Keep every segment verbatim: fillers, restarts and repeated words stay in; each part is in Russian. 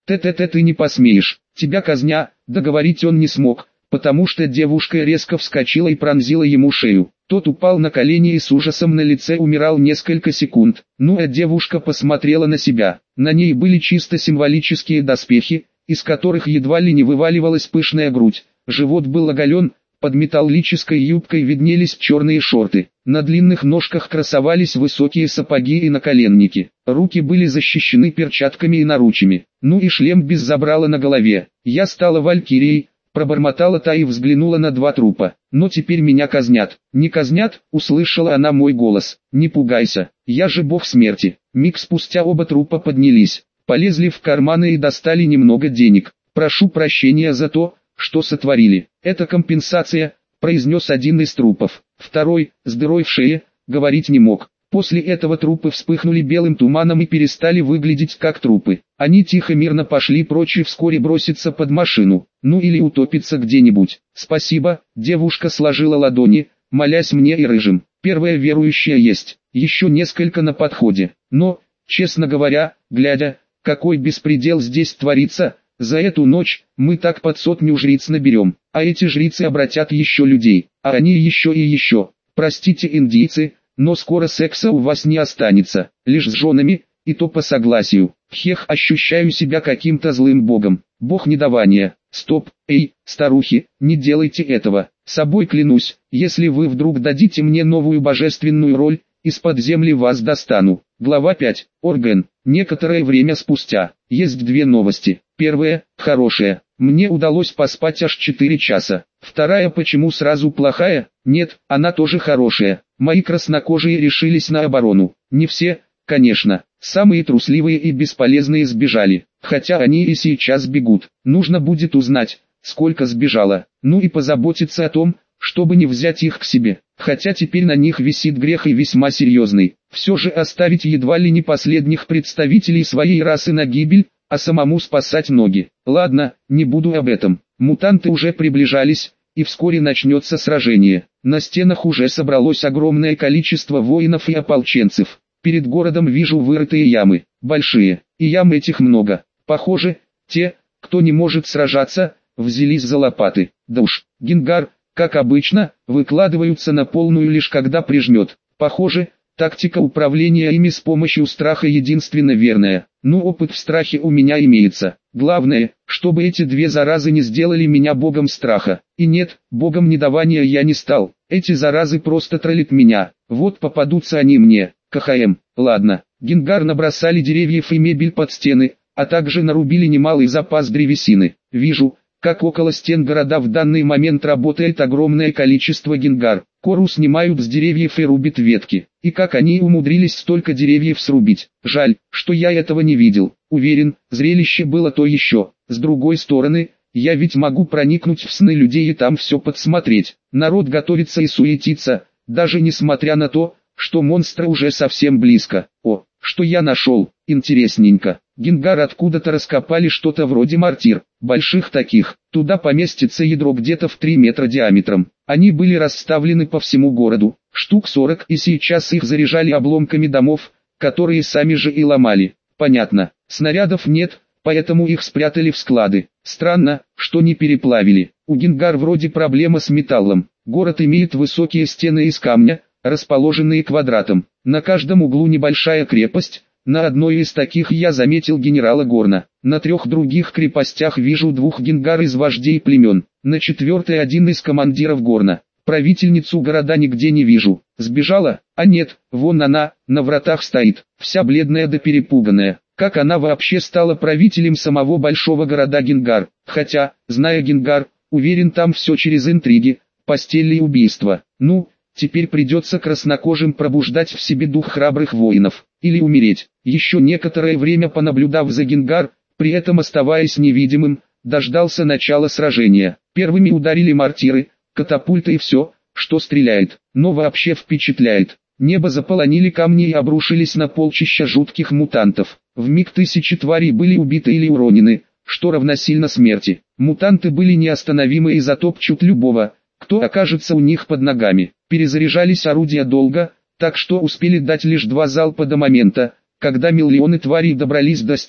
Т-т-т ты не посмеешь, тебя казня, договорить он не смог, потому что девушка резко вскочила и пронзила ему шею. Тот упал на колени и с ужасом на лице умирал несколько секунд. Ну а девушка посмотрела на себя. На ней были чисто символические доспехи, из которых едва ли не вываливалась пышная грудь. Живот был оголен, под металлической юбкой виднелись черные шорты. На длинных ножках красовались высокие сапоги и наколенники. Руки были защищены перчатками и наручами. Ну и шлем без забрала на голове. Я стала валькирией, пробормотала та и взглянула на два трупа. Но теперь меня казнят. Не казнят, услышала она мой голос. Не пугайся, я же бог смерти. Миг спустя оба трупа поднялись, полезли в карманы и достали немного денег. Прошу прощения за то, что сотворили. Это компенсация, произнес один из трупов. Второй, с дырой в шее, говорить не мог. После этого трупы вспыхнули белым туманом и перестали выглядеть как трупы. Они тихо мирно пошли прочь и вскоре бросятся под машину, ну или утопиться где-нибудь. Спасибо, девушка сложила ладони, молясь мне и рыжим. Первая верующая есть, еще несколько на подходе. Но, честно говоря, глядя, какой беспредел здесь творится, за эту ночь мы так под сотню жриц наберем, а эти жрицы обратят еще людей, а они еще и еще. Простите, индийцы, но скоро секса у вас не останется, лишь с женами, и то по согласию. Хех, ощущаю себя каким-то злым богом, бог недавания. Стоп, эй, старухи, не делайте этого, собой клянусь, если вы вдруг дадите мне новую божественную роль, из-под земли вас достану. Глава пять. Орган. Некоторое время спустя. Есть две новости. Первая, хорошая. Мне удалось поспать аж четыре часа. Вторая, почему сразу плохая? Нет, она тоже хорошая. Мои краснокожие решились на оборону. Не все, конечно. Самые трусливые и бесполезные сбежали. Хотя они и сейчас бегут. Нужно будет узнать, сколько сбежало. Ну и позаботиться о том, чтобы не взять их к себе. Хотя теперь на них висит грех и весьма серьезный. Все же оставить едва ли не последних представителей своей расы на гибель, а самому спасать ноги. Ладно, не буду об этом. Мутанты уже приближались, и вскоре начнется сражение. На стенах уже собралось огромное количество воинов и ополченцев. Перед городом вижу вырытые ямы, большие, и ям этих много. Похоже, те, кто не может сражаться, взялись за лопаты. Да уж, Генгар, как обычно, выкладываются на полную лишь когда прижмет. Похоже, тактика управления ими с помощью страха единственно верная. Ну, опыт в страхе у меня имеется. Главное, чтобы эти две заразы не сделали меня богом страха. И нет, богом недавания я не стал. Эти заразы просто троллят меня. Вот попадутся они мне. КХМ. Ладно, Генгар набросали деревьев и мебель под стены, а также нарубили немалый запас древесины. Вижу, как около стен города в данный момент работает огромное количество генгар. Кору снимают с деревьев и рубят ветки. И как они умудрились столько деревьев срубить. Жаль, что я этого не видел. Уверен, зрелище было то еще. С другой стороны, я ведь могу проникнуть в сны людей и там все подсмотреть. Народ готовится и суетится, даже несмотря на то, что монстры уже совсем близко. О, что я нашел, интересненько. Генгар откуда-то раскопали что-то вроде мортир, больших таких. Туда поместится ядро где-то в три метра диаметром. Они были расставлены по всему городу, штук сорок, и сейчас их заряжали обломками домов, которые сами же и ломали. Понятно, снарядов нет, поэтому их спрятали в склады. Странно, что не переплавили. У Генгар вроде проблема с металлом. Город имеет высокие стены из камня, расположенные квадратом. На каждом углу небольшая крепость. На одной из таких я заметил генерала Горна. На трех других крепостях вижу двух генгар из вождей племен. На четвертой один из командиров Горна. Правительницу города нигде не вижу. Сбежала? А нет, вон она, на вратах стоит, вся бледная да перепуганная. Как она вообще стала правителем самого большого города Генгар? Хотя, зная Генгар, уверен, там все через интриги, постель и убийства. Ну, теперь придется краснокожим пробуждать в себе дух храбрых воинов. Или умереть. Еще некоторое время понаблюдав за Генгар, при этом оставаясь невидимым, дождался начала сражения. Первыми ударили мортиры, катапульты и все, что стреляет, но вообще впечатляет. Небо заполонили камни и обрушились на полчища жутких мутантов. Вмиг тысячи тварей были убиты или уронены, что равносильно смерти. Мутанты были неостановимы и затопчут любого, кто окажется у них под ногами. Перезаряжались орудия долго, так что успели дать лишь два залпа до момента, когда миллионы тварей добрались до стен. К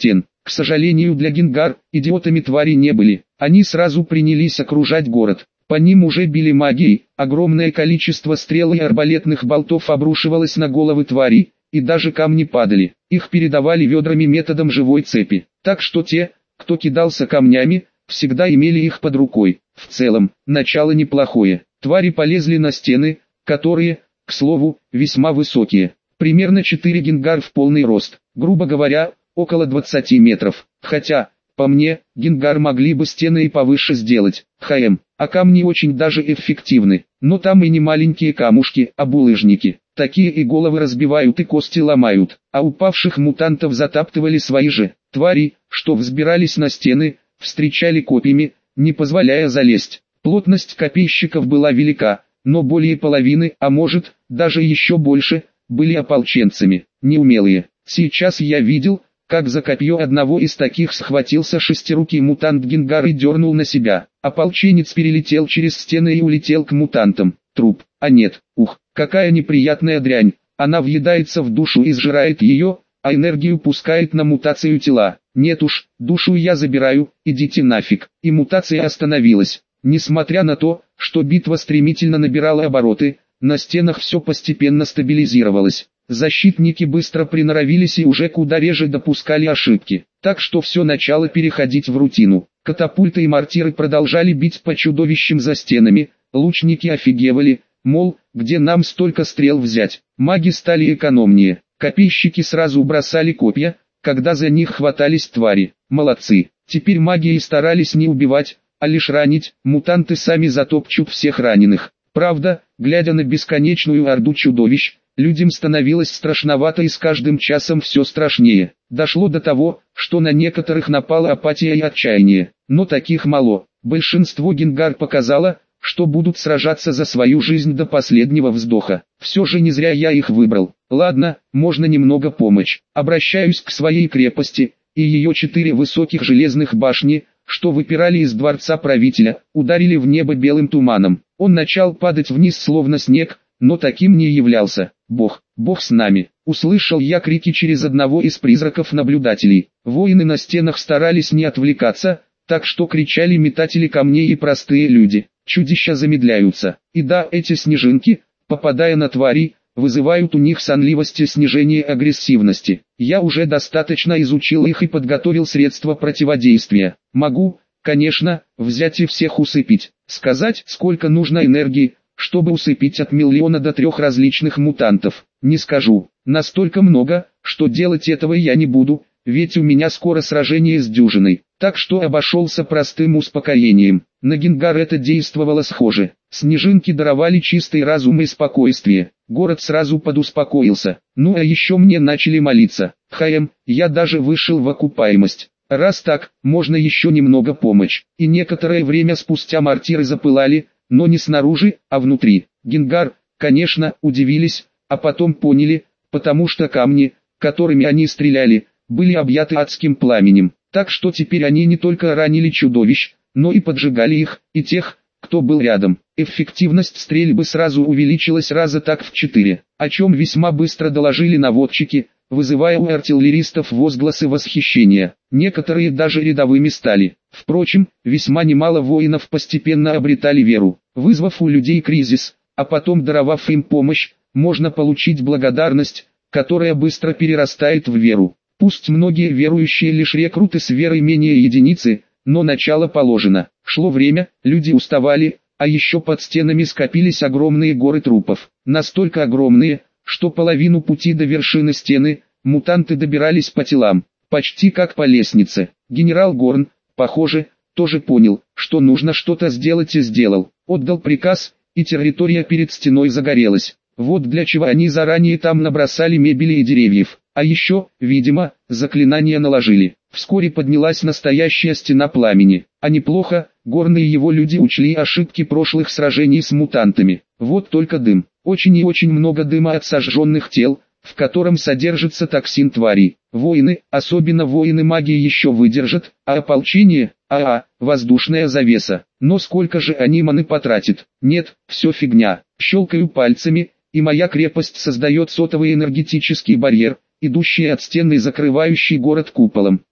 К сожалению для Гингар, идиотами твари не были. Они сразу принялись окружать город. По ним уже били магией, огромное количество стрел и арбалетных болтов обрушивалось на головы тварей, и даже камни падали. Их передавали ведрами методом живой цепи. Так что те, кто кидался камнями, всегда имели их под рукой. В целом, начало неплохое. Твари полезли на стены, которые, к слову, весьма высокие. Примерно четыре гингар в полный рост, грубо говоря, около двадцати метров. Хотя, по мне, гингар могли бы стены и повыше сделать. Хм, а камни очень даже эффективны. Но там и не маленькие камушки, а булыжники. Такие и головы разбивают и кости ломают. А упавших мутантов затаптывали свои же. Твари, что взбирались на стены, встречали копьями, не позволяя залезть. Плотность копейщиков была велика, но более половины, а может, даже еще больше, были ополченцами, неумелые. Сейчас я видел, как за копье одного из таких схватился шестирукий мутант Гингар и дернул на себя. Ополченец перелетел через стены и улетел к мутантам. Труп. А нет, ух, какая неприятная дрянь. Она въедается в душу и сжирает ее, а энергию пускает на мутацию тела. Нет уж, душу я забираю, идите нафиг. И мутация остановилась. Несмотря на то, что битва стремительно набирала обороты, на стенах все постепенно стабилизировалось. Защитники быстро приноровились и уже куда реже допускали ошибки. Так что все начало переходить в рутину. Катапульты и мортиры продолжали бить по чудовищам за стенами. Лучники офигевали, мол, где нам столько стрел взять. Маги стали экономнее. Копейщики сразу бросали копья, когда за них хватались твари. Молодцы. Теперь магией старались не убивать, а лишь ранить. Мутанты сами затопчут всех раненых. Правда, глядя на бесконечную орду чудовищ, людям становилось страшновато и с каждым часом все страшнее. Дошло до того, что на некоторых напала апатия и отчаяние. Но таких мало. Большинство гингар показало, что будут сражаться за свою жизнь до последнего вздоха. Все же не зря я их выбрал. Ладно, можно немного помочь. Обращаюсь к своей крепости, и ее четыре высоких железных башни, что выпирали из дворца правителя, ударили в небо белым туманом. Он начал падать вниз словно снег, но таким не являлся. Бог, Бог с нами. Услышал я крики через одного из призраков-наблюдателей. Воины на стенах старались не отвлекаться, так что кричали метатели камней и простые люди. Чудища замедляются. И да, эти снежинки, попадая на тварей, вызывают у них сонливость и снижение агрессивности. Я уже достаточно изучил их и подготовил средства противодействия. Могу, конечно, взять и всех усыпить. Сказать, сколько нужно энергии, чтобы усыпить от миллиона до трех различных мутантов, не скажу. Настолько много, что делать этого я не буду, ведь у меня скоро сражение с дюжиной. Так что обошелся простым успокоением. На гингар это действовало схоже. Снежинки даровали чистый разум и спокойствие. Город сразу подуспокоился. Ну а еще мне начали молиться. Хм, я даже вышел в окупаемость. Раз так, можно еще немного помочь. И некоторое время спустя мортиры запылали, но не снаружи, а внутри. Гингар, конечно, удивились, а потом поняли, потому что камни, которыми они стреляли, были объяты адским пламенем. Так что теперь они не только ранили чудовищ, но и поджигали их, и тех, кто был рядом. Эффективность стрельбы сразу увеличилась раза так в четыре, о чем весьма быстро доложили наводчики, вызывая у артиллеристов возгласы восхищения. Некоторые даже рядовыми стали. Впрочем, весьма немало воинов постепенно обретали веру. Вызвав у людей кризис, а потом даровав им помощь, можно получить благодарность, которая быстро перерастает в веру. Пусть многие верующие лишь рекруты с верой менее единицы, но начало положено. Шло время, люди уставали, а еще под стенами скопились огромные горы трупов. Настолько огромные, что половину пути до вершины стены, мутанты добирались по телам, почти как по лестнице. Генерал Горн, похоже, тоже понял, что нужно что-то сделать и сделал. Отдал приказ, и территория перед стеной загорелась. Вот для чего они заранее там набросали мебели и деревьев. А еще, видимо, заклинания наложили. Вскоре поднялась настоящая стена пламени. А неплохо, Горн и его люди учли ошибки прошлых сражений с мутантами. Вот только дым. Очень и очень много дыма от сожженных тел, в котором содержится токсин тварей. Воины, особенно воины магии еще выдержат, а ополчение, а-а, воздушная завеса. Но сколько же они маны потратит? Нет, все фигня. Щелкаю пальцами, и моя крепость создает сотовый энергетический барьер, идущий от стены и закрывающий город куполом.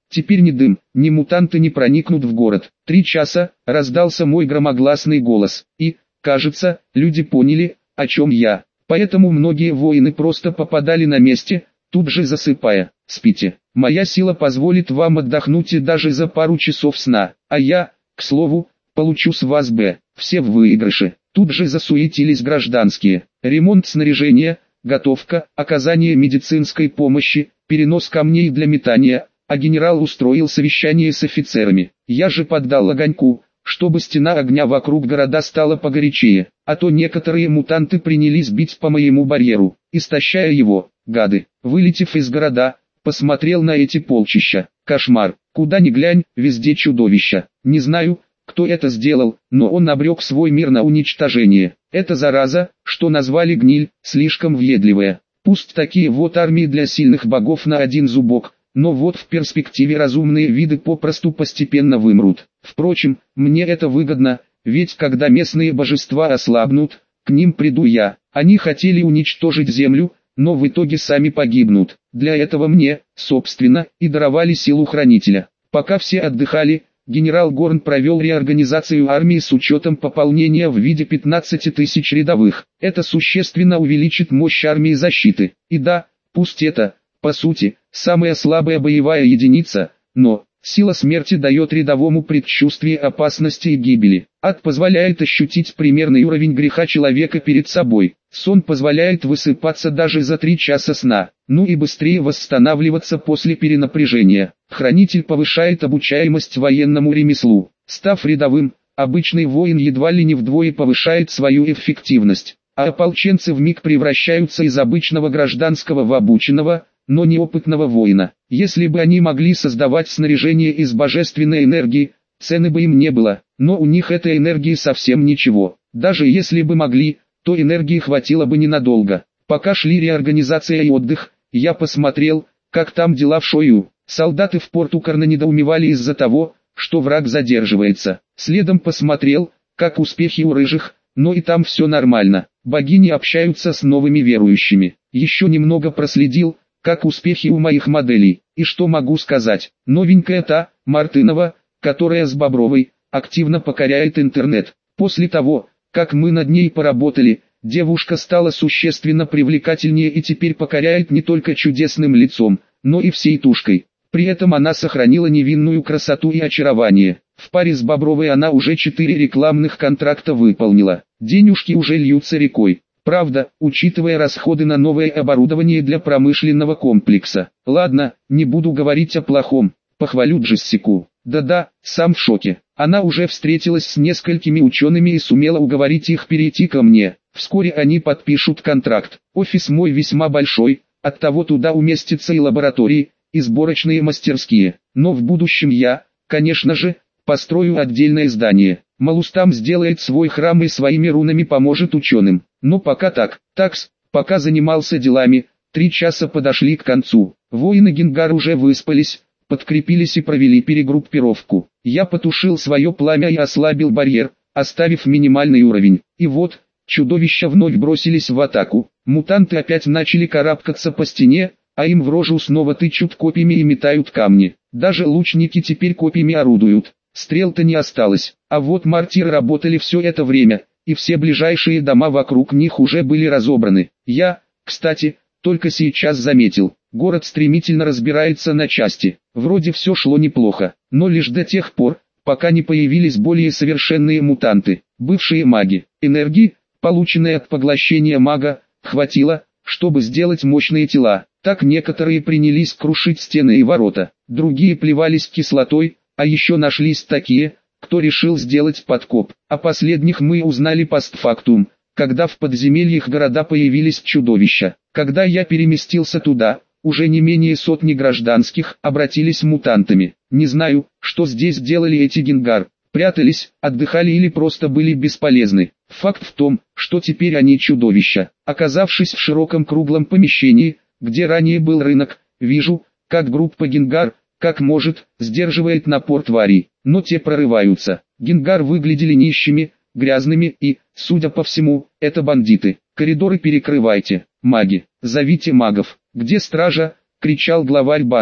Теперь ни дым, ни мутанты не проникнут в город. Три часа, раздался мой громогласный голос, и, кажется, люди поняли, о чем я. Поэтому многие воины просто попадали на месте, тут же засыпая. Спите. Моя сила позволит вам отдохнуть и даже за пару часов сна. А я, к слову, получу с вас Б. Все в выигрыше. Тут же засуетились гражданские. Ремонт снаряжения, готовка, оказание медицинской помощи, перенос камней для метания, а генерал устроил совещание с офицерами. Я же поддал огоньку, чтобы стена огня вокруг города стала погорячее, а то некоторые мутанты принялись бить по моему барьеру, истощая его, гады. Вылетев из города, посмотрел на эти полчища. Кошмар, куда ни глянь, везде чудовища. Не знаю, кто это сделал, но он обрек свой мир на уничтожение. Эта зараза, что назвали гниль, слишком въедливая. Пусть такие вот армии для сильных богов на один зубок, но вот в перспективе разумные виды попросту постепенно вымрут. Впрочем, мне это выгодно, ведь когда местные божества ослабнут, к ним приду я. Они хотели уничтожить землю, но в итоге сами погибнут. Для этого мне, собственно, и даровали силу хранителя. Пока все отдыхали, генерал Горн провел реорганизацию армии с учетом пополнения в виде пятнадцати тысяч рядовых. Это существенно увеличит мощь армии защиты. И да, пусть это, по сути, самая слабая боевая единица, но сила смерти дает рядовому предчувствие опасности и гибели. Ад позволяет ощутить примерный уровень греха человека перед собой. Сон позволяет высыпаться даже за три часа сна, ну и быстрее восстанавливаться после перенапряжения. Хранитель повышает обучаемость военному ремеслу. Став рядовым, обычный воин едва ли не вдвое повышает свою эффективность, а ополченцы вмиг превращаются из обычного гражданского в обученного, но неопытного воина. Если бы они могли создавать снаряжение из божественной энергии, цены бы им не было, но у них этой энергии совсем ничего. Даже если бы могли, то энергии хватило бы ненадолго. Пока шли реорганизация и отдых, я посмотрел, как там дела в Шою. Солдаты в порту Карна недоумевали из-за того, что враг задерживается. Следом посмотрел, как успехи у рыжих, но и там все нормально. Богини общаются с новыми верующими. Еще немного проследил, как успехи у моих моделей. И что могу сказать, новенькая та, Мартынова, которая с Бобровой, активно покоряет интернет. После того, как мы над ней поработали, девушка стала существенно привлекательнее и теперь покоряет не только чудесным лицом, но и всей тушкой. При этом она сохранила невинную красоту и очарование. В паре с Бобровой она уже четыре рекламных контракта выполнила. Денежки уже льются рекой. Правда, учитывая расходы на новое оборудование для промышленного комплекса. Ладно, не буду говорить о плохом, похвалю Джессику. Да-да, сам в шоке. Она уже встретилась с несколькими учеными и сумела уговорить их перейти ко мне. Вскоре они подпишут контракт. Офис мой весьма большой, оттого туда уместятся и лаборатории, и сборочные мастерские. Но в будущем я, конечно же, построю отдельное здание. Малустам сделает свой храм и своими рунами поможет ученым. Но пока так, такс, пока занимался делами, три часа подошли к концу. Воины Генгар уже выспались, подкрепились и провели перегруппировку. Я потушил свое пламя и ослабил барьер, оставив минимальный уровень. И вот, чудовища вновь бросились в атаку. Мутанты опять начали карабкаться по стене, а им в рожу снова тычут копьями и метают камни. Даже лучники теперь копьями орудуют. Стрел-то не осталось, а вот мортиры работали все это время, и все ближайшие дома вокруг них уже были разобраны. Я, кстати, только сейчас заметил, город стремительно разбирается на части. Вроде все шло неплохо, но лишь до тех пор, пока не появились более совершенные мутанты, бывшие маги. Энергии, полученной от поглощения мага, хватило, чтобы сделать мощные тела. Так некоторые принялись крушить стены и ворота, другие плевались кислотой, а еще нашлись такие, кто решил сделать подкоп. О последних мы узнали постфактум, когда в подземельях города появились чудовища. Когда я переместился туда, уже не менее сотни гражданских обратились мутантами. Не знаю, что здесь делали эти Генгар, прятались, отдыхали или просто были бесполезны. Факт в том, что теперь они чудовища. Оказавшись в широком круглом помещении, где ранее был рынок, вижу, как группа Генгар, как может, сдерживает напор тварей, но те прорываются. Генгар выглядели нищими, грязными и, судя по всему, это бандиты. Коридоры перекрывайте, маги, зовите магов. Где стража? Кричал главарь банды.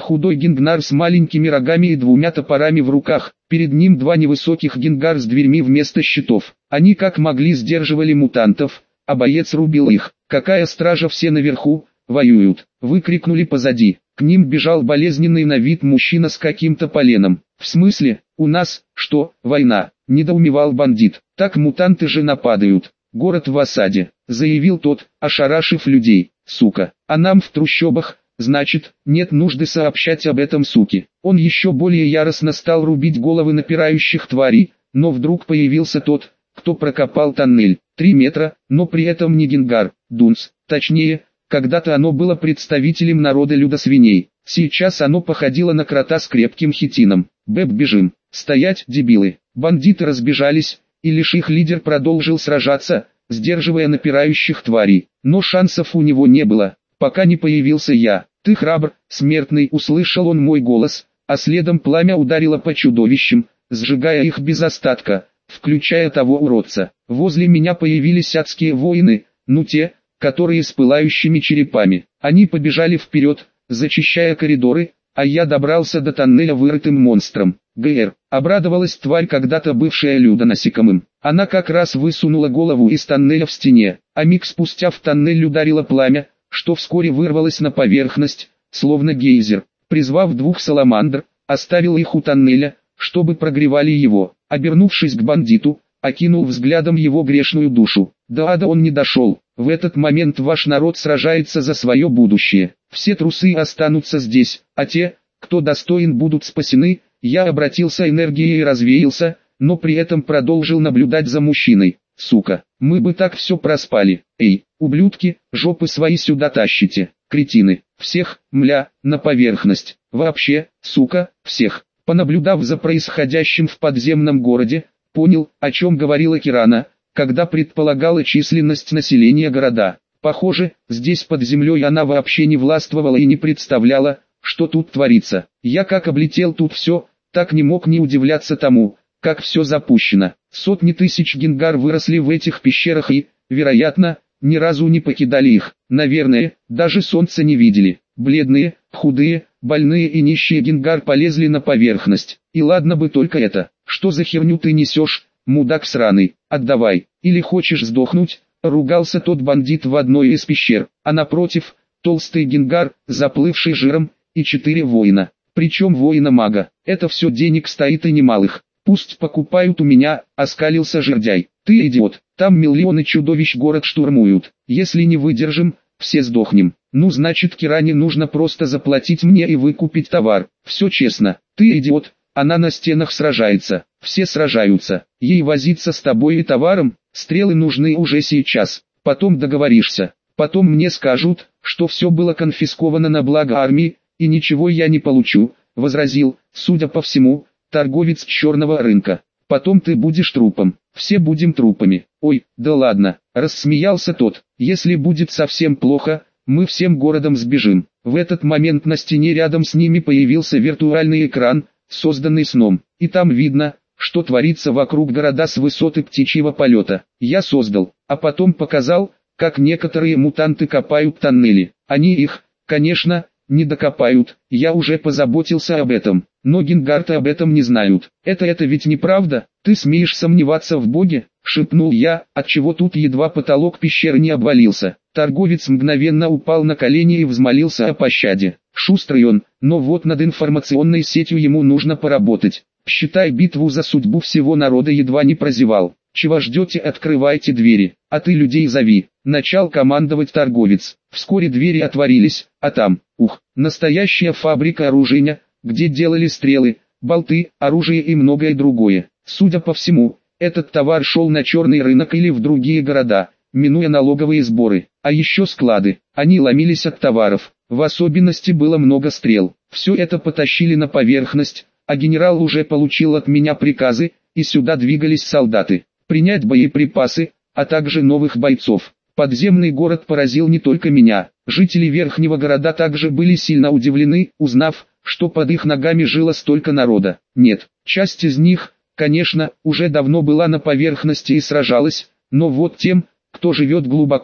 Худой гингнар с маленькими рогами и двумя топорами в руках, перед ним два невысоких гингар с дверьми вместо щитов. Они как могли сдерживали мутантов, а боец рубил их. «Какая стража, все наверху, воюют!» — выкрикнули позади. К ним бежал болезненный на вид мужчина с каким-то поленом. «В смысле, у нас, что, война?» — недоумевал бандит. «Так мутанты же нападают. Город в осаде», — заявил тот, ошарашив людей. «Сука, а нам в трущобах, значит, нет нужды сообщать об этом суке». Он еще более яростно стал рубить головы напирающих тварей, но вдруг появился тот, кто прокопал тоннель. Три метра, но при этом не гингар, дунс, точнее, когда-то оно было представителем народа людосвиней. Сейчас оно походило на крота с крепким хитином. «Бэб, бежим!» «Стоять, дебилы!» Бандиты разбежались, и лишь их лидер продолжил сражаться, сдерживая напирающих тварей. Но шансов у него не было, пока не появился я. «Ты храбр, смертный!» — услышал он мой голос, а следом пламя ударило по чудовищам, сжигая их без остатка, включая того уродца. Возле меня появились адские воины, ну те, которые с пылающими черепами. Они побежали вперед, зачищая коридоры, а я добрался до тоннеля вырытым монстром. «ГР», — обрадовалась тварь, когда-то бывшая людоносикомым. Она как раз высунула голову из тоннеля в стене, а миг спустя в тоннель ударило пламя, что вскоре вырвалось на поверхность, словно гейзер. Призвав двух саламандр, оставил их у тоннеля, чтобы прогревали его. Обернувшись к бандиту, окинул взглядом его грешную душу. До ада он не дошел. В этот момент ваш народ сражается за свое будущее. Все трусы останутся здесь, а те, кто достоин, будут спасены. Я обратился энергией и развеялся, но при этом продолжил наблюдать за мужчиной. Сука, мы бы так все проспали. Эй, ублюдки, жопы свои сюда тащите. Кретины, всех, мля, на поверхность. Вообще, сука, всех. Понаблюдав за происходящим в подземном городе, понял, о чем говорила Кирана, когда предполагала численность населения города. Похоже, здесь под землей она вообще не властвовала и не представляла, что тут творится. Я как облетел тут все, так не мог не удивляться тому, как все запущено. Сотни тысяч гингар выросли в этих пещерах и, вероятно, ни разу не покидали их. Наверное, даже солнца не видели. Бледные, худые, больные и нищие гингар полезли на поверхность. И ладно бы только это. Что за херню ты несешь, мудак сраный? Отдавай. Или хочешь сдохнуть? Ругался тот бандит в одной из пещер. А напротив, толстый гингар, заплывший жиром, и четыре воина. Причем воина-мага. Это все денег стоит и немалых. Пусть покупают у меня, оскалился жердяй. Ты идиот, там миллионы чудовищ город штурмуют. Если не выдержим, все сдохнем. Ну значит, Киране нужно просто заплатить мне и выкупить товар. Все честно. Ты идиот, она на стенах сражается. Все сражаются. Ей возиться с тобой и товаром, стрелы нужны уже сейчас. Потом договоришься. Потом мне скажут, что все было конфисковано на благо армии, и ничего я не получу, возразил, судя по всему, торговец черного рынка. Потом ты будешь трупом. Все будем трупами. Ой, да ладно, рассмеялся тот. Если будет совсем плохо, мы всем городом сбежим. В этот момент на стене рядом с ними появился виртуальный экран, созданный сном. И там видно, что творится вокруг города с высоты птичьего полета. Я создал, а потом показал, как некоторые мутанты копают тоннели. Они их, конечно, не докопают, я уже позаботился об этом. Но гингарты об этом не знают. Это это ведь неправда? Ты смеешь сомневаться в Боге? Шепнул я, отчего тут едва потолок пещеры не обвалился. Торговец мгновенно упал на колени и взмолился о пощаде. Шустрый он, но вот над информационной сетью ему нужно поработать. Считай, битву за судьбу всего народа едва не прозевал. Чего ждете, открывайте двери, а ты людей зови. Начал командовать торговец. Вскоре двери отворились, а там, ух, настоящая фабрика оружия, где делали стрелы, болты, оружие и многое другое. Судя по всему, этот товар шел на черный рынок или в другие города, минуя налоговые сборы. А еще склады. Они ломились от товаров. В особенности было много стрел. Все это потащили на поверхность, а генерал уже получил от меня приказы, и сюда двигались солдаты. Принять боеприпасы, а также новых бойцов. Подземный город поразил не только меня. Жители верхнего города также были сильно удивлены, узнав, что под их ногами жило столько народа. Нет, часть из них, конечно, уже давно была на поверхности и сражалась, но вот тем, кто живет глубоко,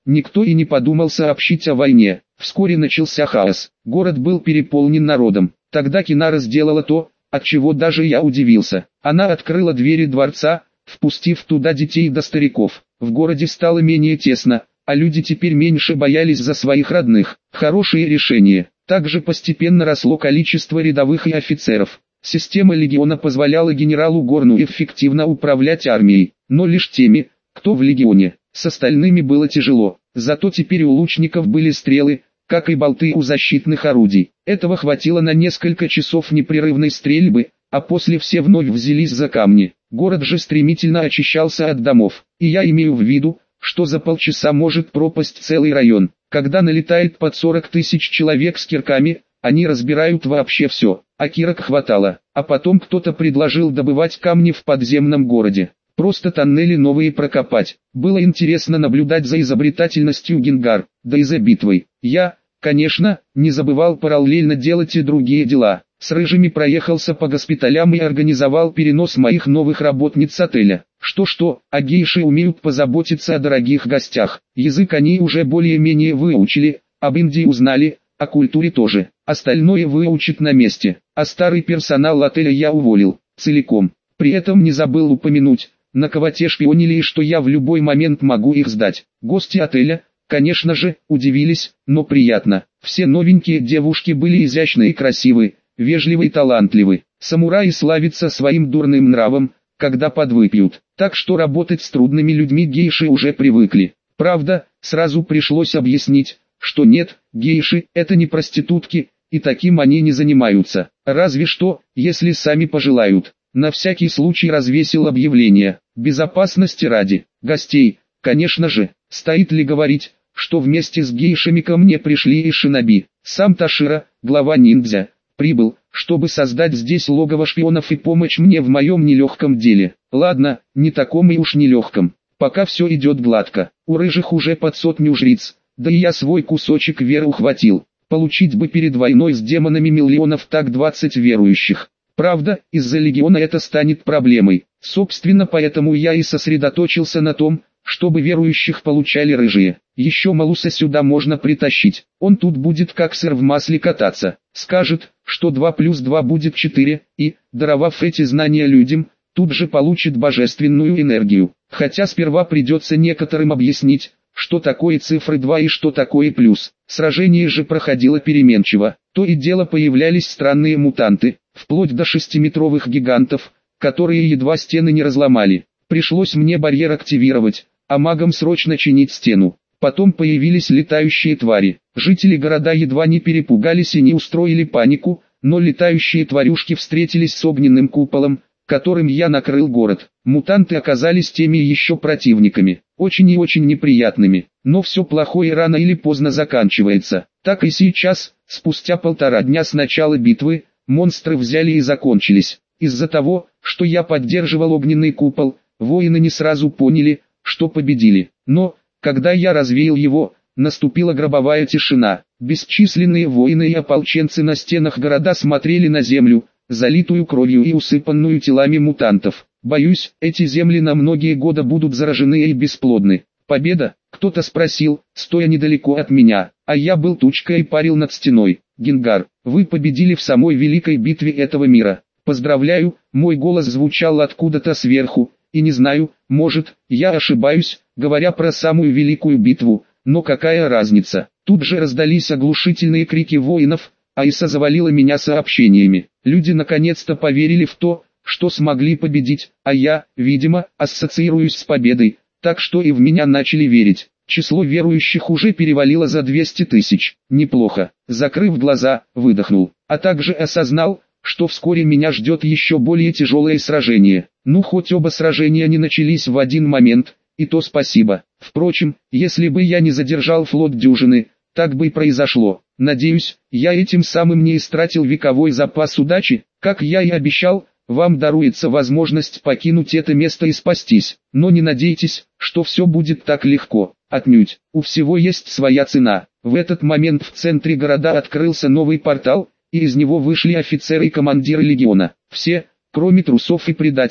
никто и не подумал сообщить о войне. Вскоре начался хаос, город был переполнен народом. Тогда Кинара сделала то, от чего даже я удивился. Она открыла двери дворца, впустив туда детей до стариков. В городе стало менее тесно, а люди теперь меньше боялись за своих родных. Хорошее решение. Также постепенно росло количество рядовых и офицеров. Система легиона позволяла генералу Горну эффективно управлять армией, но лишь теми, кто в легионе. С остальными было тяжело. Зато теперь у лучников были стрелы, как и болты у защитных орудий. Этого хватило на несколько часов непрерывной стрельбы, а после все вновь взялись за камни. Город же стремительно очищался от домов, и я имею в виду, что за полчаса может пропасть целый район. Когда налетает под сорок тысяч человек с кирками, они разбирают вообще все, а кирок хватало. А потом кто-то предложил добывать камни в подземном городе. Просто тоннели новые прокопать. Было интересно наблюдать за изобретательностью Генгар, да и за битвой. Я, конечно, не забывал параллельно делать и другие дела. С рыжими проехался по госпиталям и организовал перенос моих новых работниц отеля. Что-что, а гейши умеют позаботиться о дорогих гостях. Язык они уже более-менее выучили, об Индии узнали, о культуре тоже. Остальное выучат на месте. А старый персонал отеля я уволил, целиком. При этом не забыл упомянуть, на кого те шпионили и что я в любой момент могу их сдать. Гости отеля, конечно же, удивились, но приятно. Все новенькие девушки были изящны и красивы, вежливы и талантливы. Самураи славятся своим дурным нравом, когда подвыпьют. Так что работать с трудными людьми гейши уже привыкли. Правда, сразу пришлось объяснить, что нет, гейши – это не проститутки, и таким они не занимаются. Разве что, если сами пожелают. На всякий случай развесил объявление. Безопасности ради. Гостей, конечно же. Стоит ли говорить, что вместе с гейшами ко мне пришли и шиноби. Сам Ташира, глава ниндзя, прибыл, чтобы создать здесь логово шпионов и помочь мне в моем нелегком деле. Ладно, не таком и уж нелегком. Пока все идет гладко. У рыжих уже под сотню жриц, да и я свой кусочек веры ухватил. Получить бы перед войной с демонами миллионов так двадцать верующих. Правда, из-за легиона это станет проблемой. Собственно, поэтому я и сосредоточился на том, чтобы верующих получали рыжие. Еще Малуса сюда можно притащить. Он тут будет как сыр в масле кататься. Скажет, что два плюс два будет четыре, и, даровав эти знания людям, тут же получит божественную энергию. Хотя сперва придется некоторым объяснить, что такое цифры два и что такое плюс. Сражение же проходило переменчиво. То и дело появлялись странные мутанты, вплоть до шестиметровых гигантов, которые едва стены не разломали. Пришлось мне барьер активировать, а магам срочно чинить стену. Потом появились летающие твари. Жители города едва не перепугались и не устроили панику, но летающие тварюшки встретились с огненным куполом, которым я накрыл город. Мутанты оказались теми еще противниками, очень и очень неприятными. Но все плохое рано или поздно заканчивается. Так и сейчас, спустя полтора дня с начала битвы, монстры взяли и закончились. Из-за того, что я поддерживал огненный купол, воины не сразу поняли, что победили. Но, когда я развеял его, наступила гробовая тишина. Бесчисленные воины и ополченцы на стенах города смотрели на землю, залитую кровью и усыпанную телами мутантов. Боюсь, эти земли на многие годы будут заражены и бесплодны. Победа? Кто-то спросил, стоя недалеко от меня, а я был тучкой и парил над стеной. Генгар, вы победили в самой великой битве этого мира. Поздравляю, мой голос звучал откуда-то сверху, и не знаю, может, я ошибаюсь, говоря про самую великую битву, но какая разница. Тут же раздались оглушительные крики воинов, а Иса завалила меня сообщениями. Люди наконец-то поверили в то, что смогли победить, а я, видимо, ассоциируюсь с победой, так что и в меня начали верить. Число верующих уже перевалило за двести тысяч. Неплохо. Закрыв глаза, выдохнул, а также осознал, что вскоре меня ждет еще более тяжелое сражение. Ну хоть оба сражения не начались в один момент, и то спасибо. Впрочем, если бы я не задержал флот дюжины, так бы и произошло. Надеюсь, я этим самым не истратил вековой запас удачи. Как я и обещал, вам даруется возможность покинуть это место и спастись. Но не надейтесь, что все будет так легко. Отнюдь. У всего есть своя цена. В этот момент в центре города открылся новый портал, и из него вышли офицеры и командиры легиона. Все, кроме трусов и предателей,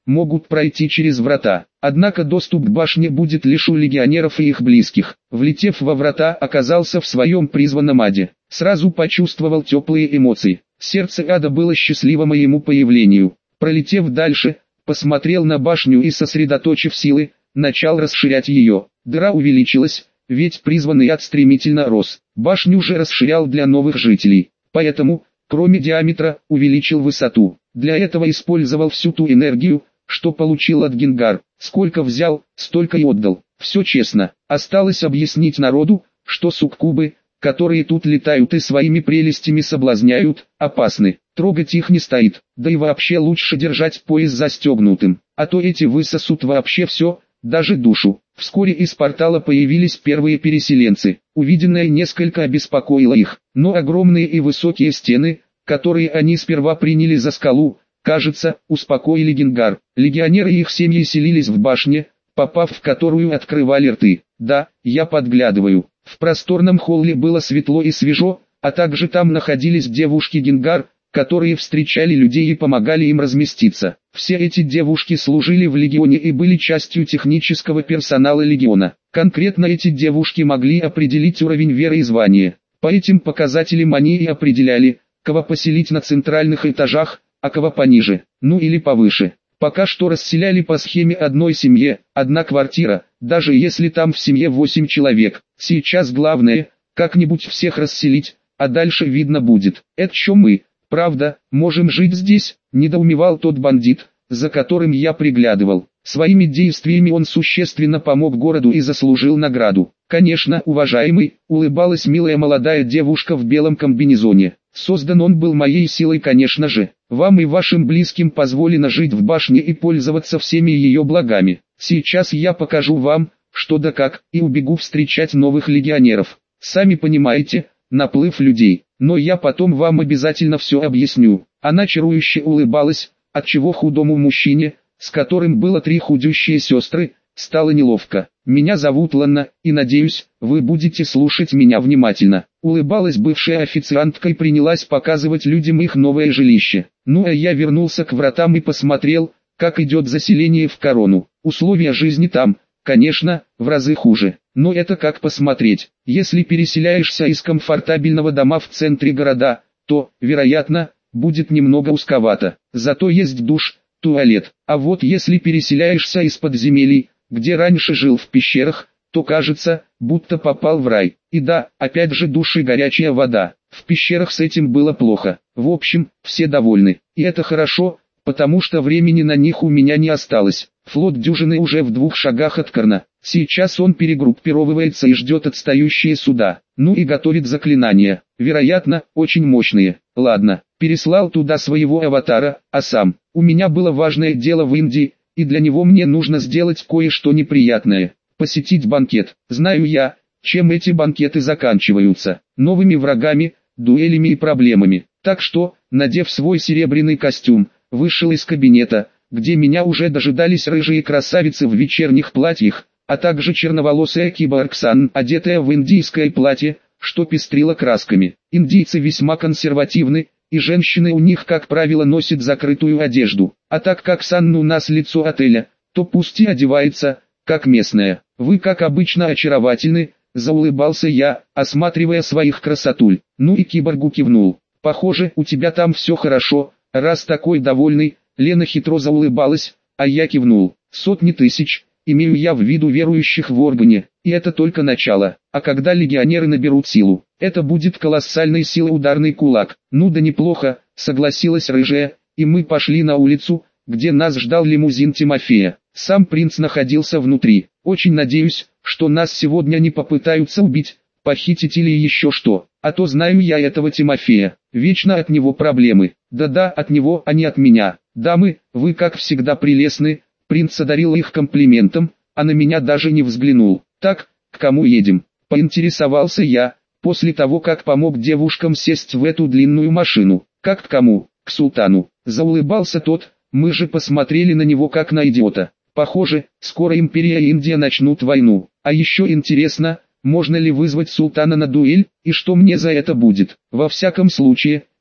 могут пройти через врата. Однако доступ к башне будет лишь у легионеров и их близких. Влетев во врата, оказался в своем призванном аде. Сразу почувствовал теплые эмоции. Сердце ада было счастливо моему появлению. Пролетев дальше, посмотрел на башню и, сосредоточив силы, начал расширять ее. Дыра увеличилась, ведь призванный ад стремительно рос. Башню же расширял для новых жителей. Поэтому, кроме диаметра, увеличил высоту. Для этого использовал всю ту энергию, что получил от Генгар. Сколько взял, столько и отдал. Все честно. Осталось объяснить народу, что суккубы, которые тут летают и своими прелестями соблазняют, опасны. Трогать их не стоит. Да и вообще лучше держать пояс застегнутым. А то эти высосут вообще все, даже душу. Вскоре из портала появились первые переселенцы. Увиденное несколько обеспокоило их. Но огромные и высокие стены, которые они сперва приняли за скалу, кажется, успокоили Генгар. Легионеры и их семьи селились в башне, попав в которую открывали рты. Да, я подглядываю. В просторном холле было светло и свежо, а также там находились девушки Генгар, которые встречали людей и помогали им разместиться. Все эти девушки служили в легионе и были частью технического персонала легиона. Конкретно эти девушки могли определить уровень веры и звания. По этим показателям они и определяли, кого поселить на центральных этажах, а кого пониже, ну или повыше. Пока что расселяли по схеме одной семье, одна квартира, даже если там в семье восемь человек. Сейчас главное, как-нибудь всех расселить, а дальше видно будет. Это что мы, правда, можем жить здесь? Недоумевал тот бандит, за которым я приглядывал. Своими действиями он существенно помог городу и заслужил награду. Конечно, уважаемый, улыбалась милая молодая девушка в белом комбинезоне. Создан он был моей силой, конечно же. Вам и вашим близким позволено жить в башне и пользоваться всеми ее благами. Сейчас я покажу вам, что да как, и убегу встречать новых легионеров. Сами понимаете, наплыв людей. Но я потом вам обязательно все объясню. Она чарующе улыбалась, отчего худому мужчине, с которым было три худющие сестры, стало неловко. Меня зовут Ланна, и надеюсь, вы будете слушать меня внимательно. Улыбалась бывшая официантка и принялась показывать людям их новое жилище. Ну а я вернулся к вратам и посмотрел, как идет заселение в Корону. Условия жизни там, конечно, в разы хуже. Но это как посмотреть. Если переселяешься из комфортабельного дома в центре города, то, вероятно, будет немного узковато. Зато есть душ, туалет. А вот если переселяешься из подземелий, где раньше жил в пещерах, то кажется, будто попал в рай. И да, опять же душ и горячая вода. В пещерах с этим было плохо. В общем, все довольны. И это хорошо, потому что времени на них у меня не осталось. Флот дюжины уже в двух шагах от Карна. Сейчас он перегруппировывается и ждет отстающие суда. Ну и готовит заклинания. Вероятно, очень мощные. Ладно, переслал туда своего аватара, а сам. У меня было важное дело в Индии, и для него мне нужно сделать кое-что неприятное. Посетить банкет. Знаю я, чем эти банкеты заканчиваются. Новыми врагами, дуэлями и проблемами. Так что, надев свой серебряный костюм, вышел из кабинета, где меня уже дожидались рыжие красавицы в вечерних платьях, а также черноволосая Киба Арксан, одетая в индийское платье, что пестрило красками. Индийцы весьма консервативны, и женщины у них, как правило, носят закрытую одежду. А так как Санна у нас лицо отеля, то пусть и одевается, как местная. Вы, как обычно, очаровательны, заулыбался я, осматривая своих красотуль. Ну и киборгу кивнул. Похоже, у тебя там все хорошо, раз такой довольный. Лена хитро заулыбалась, а я кивнул. Сотни тысяч, имею я в виду верующих в Органе, и это только начало. А когда легионеры наберут силу, это будет колоссальной силы ударный кулак. Ну да неплохо, согласилась рыжая, и мы пошли на улицу, где нас ждал лимузин Тимофея. Сам принц находился внутри. Очень надеюсь, что нас сегодня не попытаются убить, похитить или еще что. А то знаю я этого Тимофея, вечно от него проблемы. Да-да, от него, а не от меня. Дамы, вы как всегда прелестны. Принц одарил их комплиментом, а на меня даже не взглянул. Так, к кому едем? Поинтересовался я, после того как помог девушкам сесть в эту длинную машину. Как к кому? К султану. Заулыбался тот, мы же посмотрели на него как на идиота. Похоже, скоро империя и Индия начнут войну. А еще интересно, можно ли вызвать султана на дуэль, и что мне за это будет? Во всяком случае,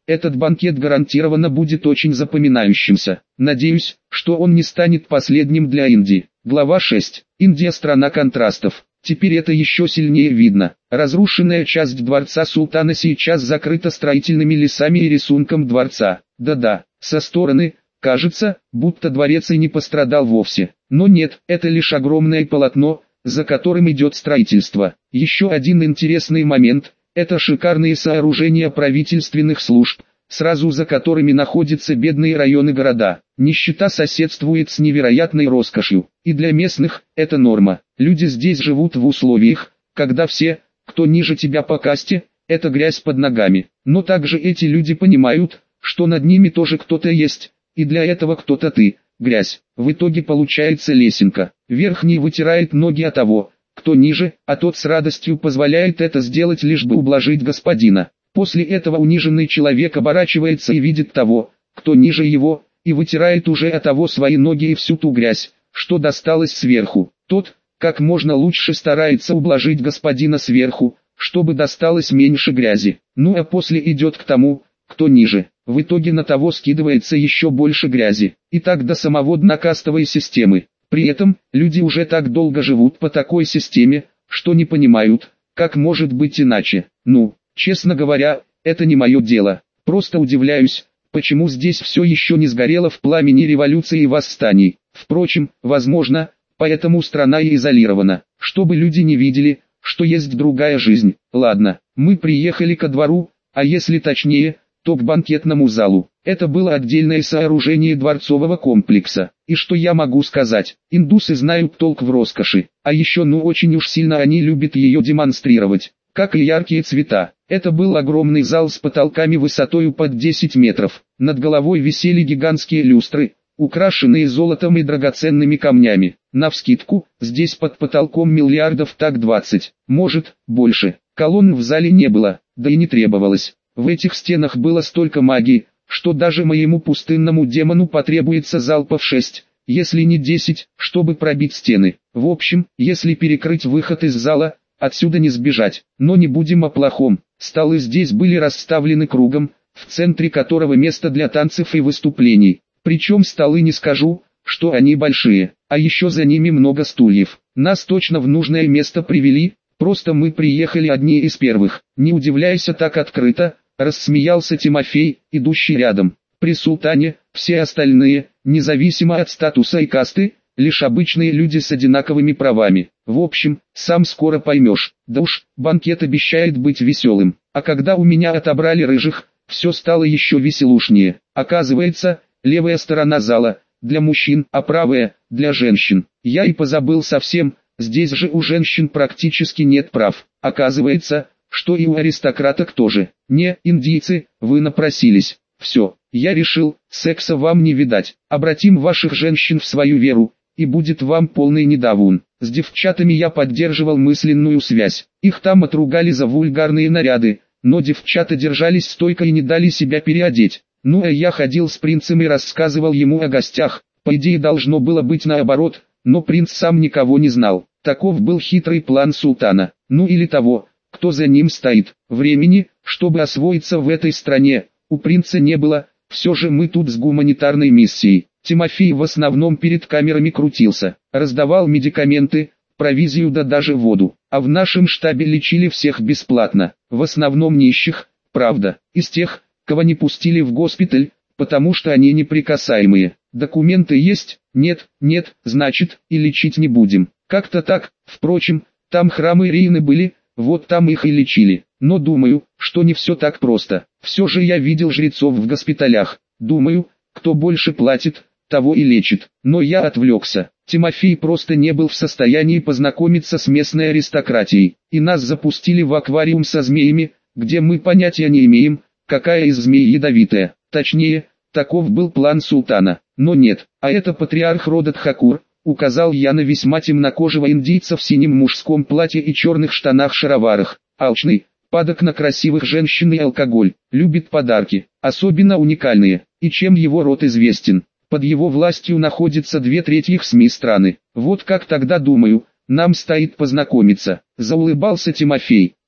Этот банкет гарантированно будет очень запоминающимся. Надеюсь, что он не станет последним для Индии. Глава шесть. Индия – страна контрастов. Теперь это еще сильнее видно. Разрушенная часть дворца султана сейчас закрыта строительными лесами и рисунком дворца. Да-да, со стороны, кажется, будто дворец и не пострадал вовсе. Но нет, это лишь огромное полотно, за которым идет строительство. Еще один интересный момент – это шикарные сооружения правительственных служб, сразу за которыми находятся бедные районы города. Нищета соседствует с невероятной роскошью, и для местных это норма. Люди здесь живут в условиях, когда все, кто ниже тебя по касте, это грязь под ногами. Но также эти люди понимают, что над ними тоже кто-то есть, и для этого кто-то ты, грязь. В итоге получается лесенка. Верхний вытирает ноги от того, кто ниже, а тот с радостью позволяет это сделать, лишь бы ублажить господина. После этого униженный человек оборачивается и видит того, кто ниже его, и вытирает уже от того свои ноги и всю ту грязь, что досталось сверху. Тот, как можно лучше старается ублажить господина сверху, чтобы досталось меньше грязи. Ну а после идет к тому, кто ниже. В итоге на того скидывается еще больше грязи. И так до самого дна кастовой системы. При этом, люди уже так долго живут по такой системе, что не понимают, как может быть иначе. Ну, честно говоря, это не мое дело. Просто удивляюсь, почему здесь все еще не сгорело в пламени революции и восстаний. Впрочем, возможно, поэтому страна и изолирована, чтобы люди не видели, что есть другая жизнь. Ладно, мы приехали ко двору, а если точнее, то к банкетному залу. Это было отдельное сооружение дворцового комплекса. И что я могу сказать? Индусы знают толк в роскоши, а еще ну очень уж сильно они любят ее демонстрировать, как и яркие цвета. Это был огромный зал с потолками высотою под десять метров. Над головой висели гигантские люстры, украшенные золотом и драгоценными камнями. Навскидку, здесь под потолком миллиардов так двадцать, может, больше. Колонн в зале не было, да и не требовалось. В этих стенах было столько магии, что даже моему пустынному демону потребуется залпов шесть, если не десять, чтобы пробить стены. В общем, если перекрыть выход из зала, отсюда не сбежать. Но не будем о плохом. Столы здесь были расставлены кругом, в центре которого место для танцев и выступлений. Причем столы не скажу, что они большие, а еще за ними много стульев. Нас точно в нужное место привели, просто мы приехали одни из первых. Не удивляйся так открыто, рассмеялся Тимофей, идущий рядом. При султане, все остальные, независимо от статуса и касты, лишь обычные люди с одинаковыми правами. В общем, сам скоро поймешь. Да уж, банкет обещает быть веселым. А когда у меня отобрали рыжих, все стало еще веселушнее. Оказывается, левая сторона зала для мужчин, а правая для женщин. Я и позабыл совсем, здесь же у женщин практически нет прав. Оказывается, что и у аристократок тоже. Не, индийцы, вы напросились. Все, я решил, секса вам не видать. Обратим ваших женщин в свою веру, и будет вам полный недовун. С девчатами я поддерживал мысленную связь. Их там отругали за вульгарные наряды, но девчата держались стойко и не дали себя переодеть. Ну а я ходил с принцем и рассказывал ему о гостях. По идее должно было быть наоборот, но принц сам никого не знал. Таков был хитрый план султана. Ну или того, кто за ним стоит. Времени, чтобы освоиться в этой стране, у принца не было. Все же мы тут с гуманитарной миссией. Тимофей в основном перед камерами крутился, раздавал медикаменты, провизию да даже воду. А в нашем штабе лечили всех бесплатно. В основном нищих, правда, из тех, кого не пустили в госпиталь, потому что они неприкасаемые. Документы есть? Нет, нет, значит, и лечить не будем. Как-то так. Впрочем, там храмы Ирины были, вот там их и лечили. Но думаю, что не все так просто. Все же я видел жрецов в госпиталях. Думаю, кто больше платит, того и лечит. Но я отвлекся. Тимофей просто не был в состоянии познакомиться с местной аристократией. И нас запустили в аквариум со змеями, где мы понятия не имеем, какая из змей ядовитая. Точнее, таков был план султана. Но нет, а это патриарх рода Тхакур, указал я на весьма темнокожего индийца в синем мужском платье и черных штанах-шароварах. Алчный, падок на красивых женщин и алкоголь, любит подарки, особенно уникальные. И чем его род известен? Под его властью находится две трети СМИ страны. Вот как тогда думаю, нам стоит познакомиться. Заулыбался Тимофей.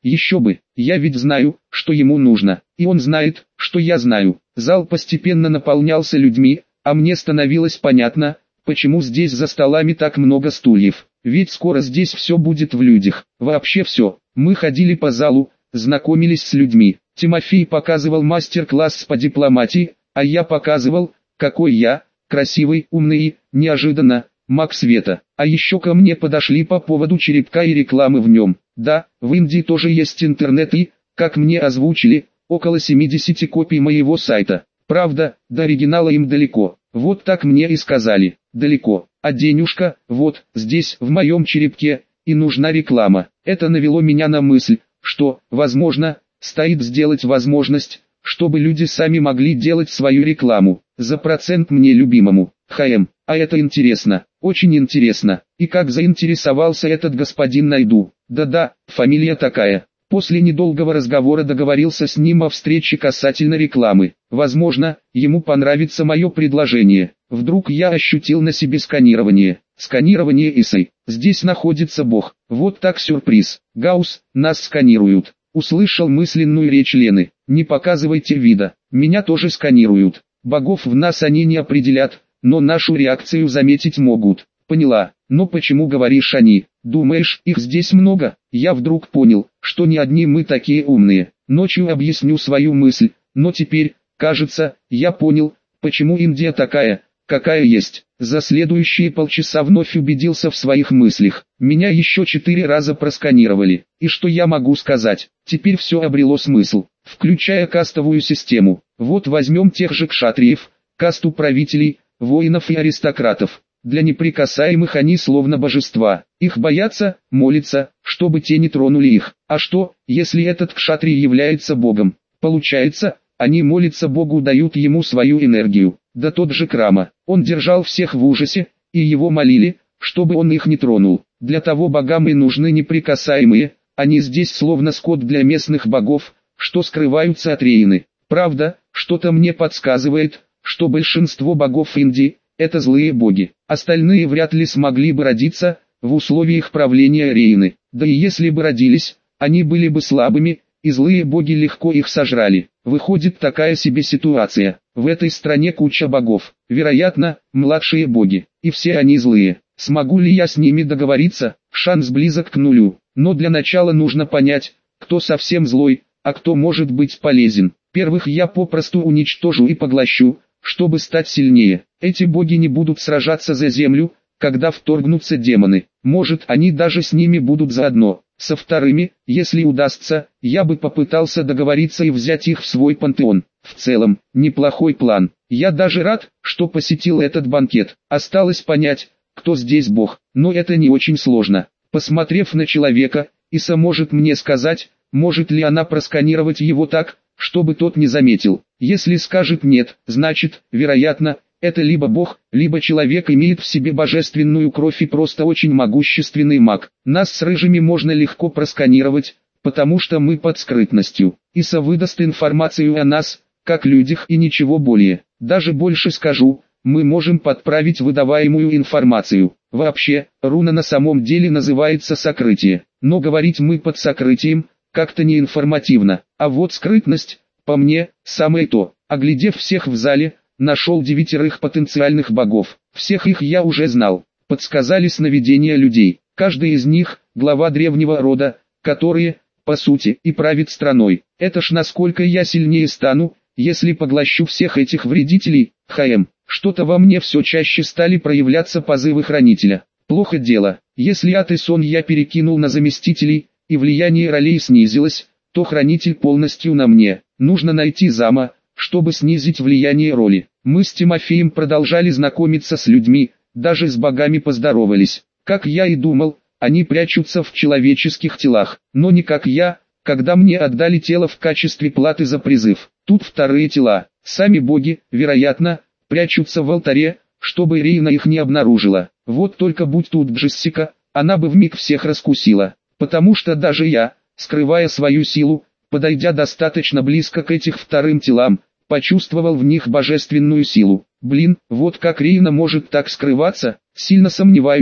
Еще бы, я ведь знаю, что ему нужно, и он знает, что я знаю. Зал постепенно наполнялся людьми, а мне становилось понятно, почему здесь за столами так много стульев. Ведь скоро здесь все будет в людях, вообще все. Мы ходили по залу, знакомились с людьми. Тимофей показывал мастер-класс по дипломатии, а я показывал, какой я, красивый, умный и, неожиданно, маг света. А еще ко мне подошли по поводу черепка и рекламы в нем. Да, в Индии тоже есть интернет и, как мне озвучили, около семидесяти копий моего сайта. Правда, до оригинала им далеко. Вот так мне и сказали, далеко. А денежка, вот, здесь, в моем черепке, и нужна реклама. Это навело меня на мысль, что, возможно, стоит сделать возможность, чтобы люди сами могли делать свою рекламу, за процент мне любимому. ХМ, а это интересно, очень интересно. И как заинтересовался этот господин найду. Да-да, фамилия такая. После недолгого разговора договорился с ним о встрече касательно рекламы. Возможно, ему понравится мое предложение. Вдруг я ощутил на себе сканирование. Сканирование ИСой. Здесь находится Бог. Вот так сюрприз. Гаусс, нас сканируют. Услышал мысленную речь Лены. Не показывайте вида. Меня тоже сканируют. Богов в нас они не определят, но нашу реакцию заметить могут. Поняла, но почему говоришь они? Думаешь, их здесь много? Я вдруг понял, что не одни мы такие умные. Ночью объясню свою мысль, но теперь, кажется, я понял, почему Индия такая, какая есть. За следующие полчаса вновь убедился в своих мыслях. Меня еще четыре раза просканировали. И что я могу сказать? Теперь все обрело смысл, включая кастовую систему. Вот возьмем тех же кшатриев, касту правителей, воинов и аристократов. Для неприкасаемых они словно божества. Их боятся, молятся, чтобы те не тронули их. А что, если этот кшатрий является богом? Получается, они молятся Богу, дают ему свою энергию. Да тот же Крама, он держал всех в ужасе, и его молили, чтобы он их не тронул. Для того богам и нужны неприкасаемые, они здесь словно скот для местных богов, что скрываются от Рейны. Правда, что-то мне подсказывает, что большинство богов Индии – это злые боги. Остальные вряд ли смогли бы родиться в условиях правления Рейны. Да и если бы родились, они были бы слабыми, и злые боги легко их сожрали. Выходит такая себе ситуация. В этой стране куча богов, вероятно, младшие боги, и все они злые. Смогу ли я с ними договориться? Шанс близок к нулю. Но для начала нужно понять, кто совсем злой, а кто может быть полезен. Первых я попросту уничтожу и поглощу, чтобы стать сильнее. Эти боги не будут сражаться за землю, когда вторгнутся демоны. Может, они даже с ними будут заодно. Со вторыми, если удастся, я бы попытался договориться и взять их в свой пантеон. В целом, неплохой план. Я даже рад, что посетил этот банкет. Осталось понять, кто здесь бог, но это не очень сложно. Посмотрев на человека, Иса может мне сказать, может ли она просканировать его так, чтобы тот не заметил. Если скажет нет, значит, вероятно, это либо бог, либо человек имеет в себе божественную кровь и просто очень могущественный маг. Нас с рыжими можно легко просканировать, потому что мы под скрытностью. Иса выдаст информацию о нас, как людях, и ничего более. Даже больше скажу, мы можем подправить выдаваемую информацию. Вообще, руна на самом деле называется сокрытие, но говорить мы под сокрытием как-то не информативно. А вот скрытность, по мне, самое то. Оглядев всех в зале, нашел девятерых потенциальных богов. Всех их я уже знал. Подсказали сновидения людей. Каждый из них – глава древнего рода, которые, по сути, и правит страной. Это ж насколько я сильнее стану, если поглощу всех этих вредителей. ХМ. Что-то во мне все чаще стали проявляться позывы хранителя. Плохо дело. Если ад и сон я перекинул на заместителей, и влияние ролей снизилось, то хранитель полностью на мне. Нужно найти зама, чтобы снизить влияние роли. Мы с Тимофеем продолжали знакомиться с людьми, даже с богами поздоровались. Как я и думал, они прячутся в человеческих телах, но не как я, когда мне отдали тело в качестве платы за призыв. Тут вторые тела, сами боги, вероятно, прячутся в алтаре, чтобы Рейна их не обнаружила. Вот только будь тут Джессика, она бы вмиг всех раскусила, потому что даже я, скрывая свою силу, подойдя достаточно близко к этих вторым телам, почувствовал в них божественную силу. Блин, вот как Рейна может так скрываться? Сильно сомневаюсь,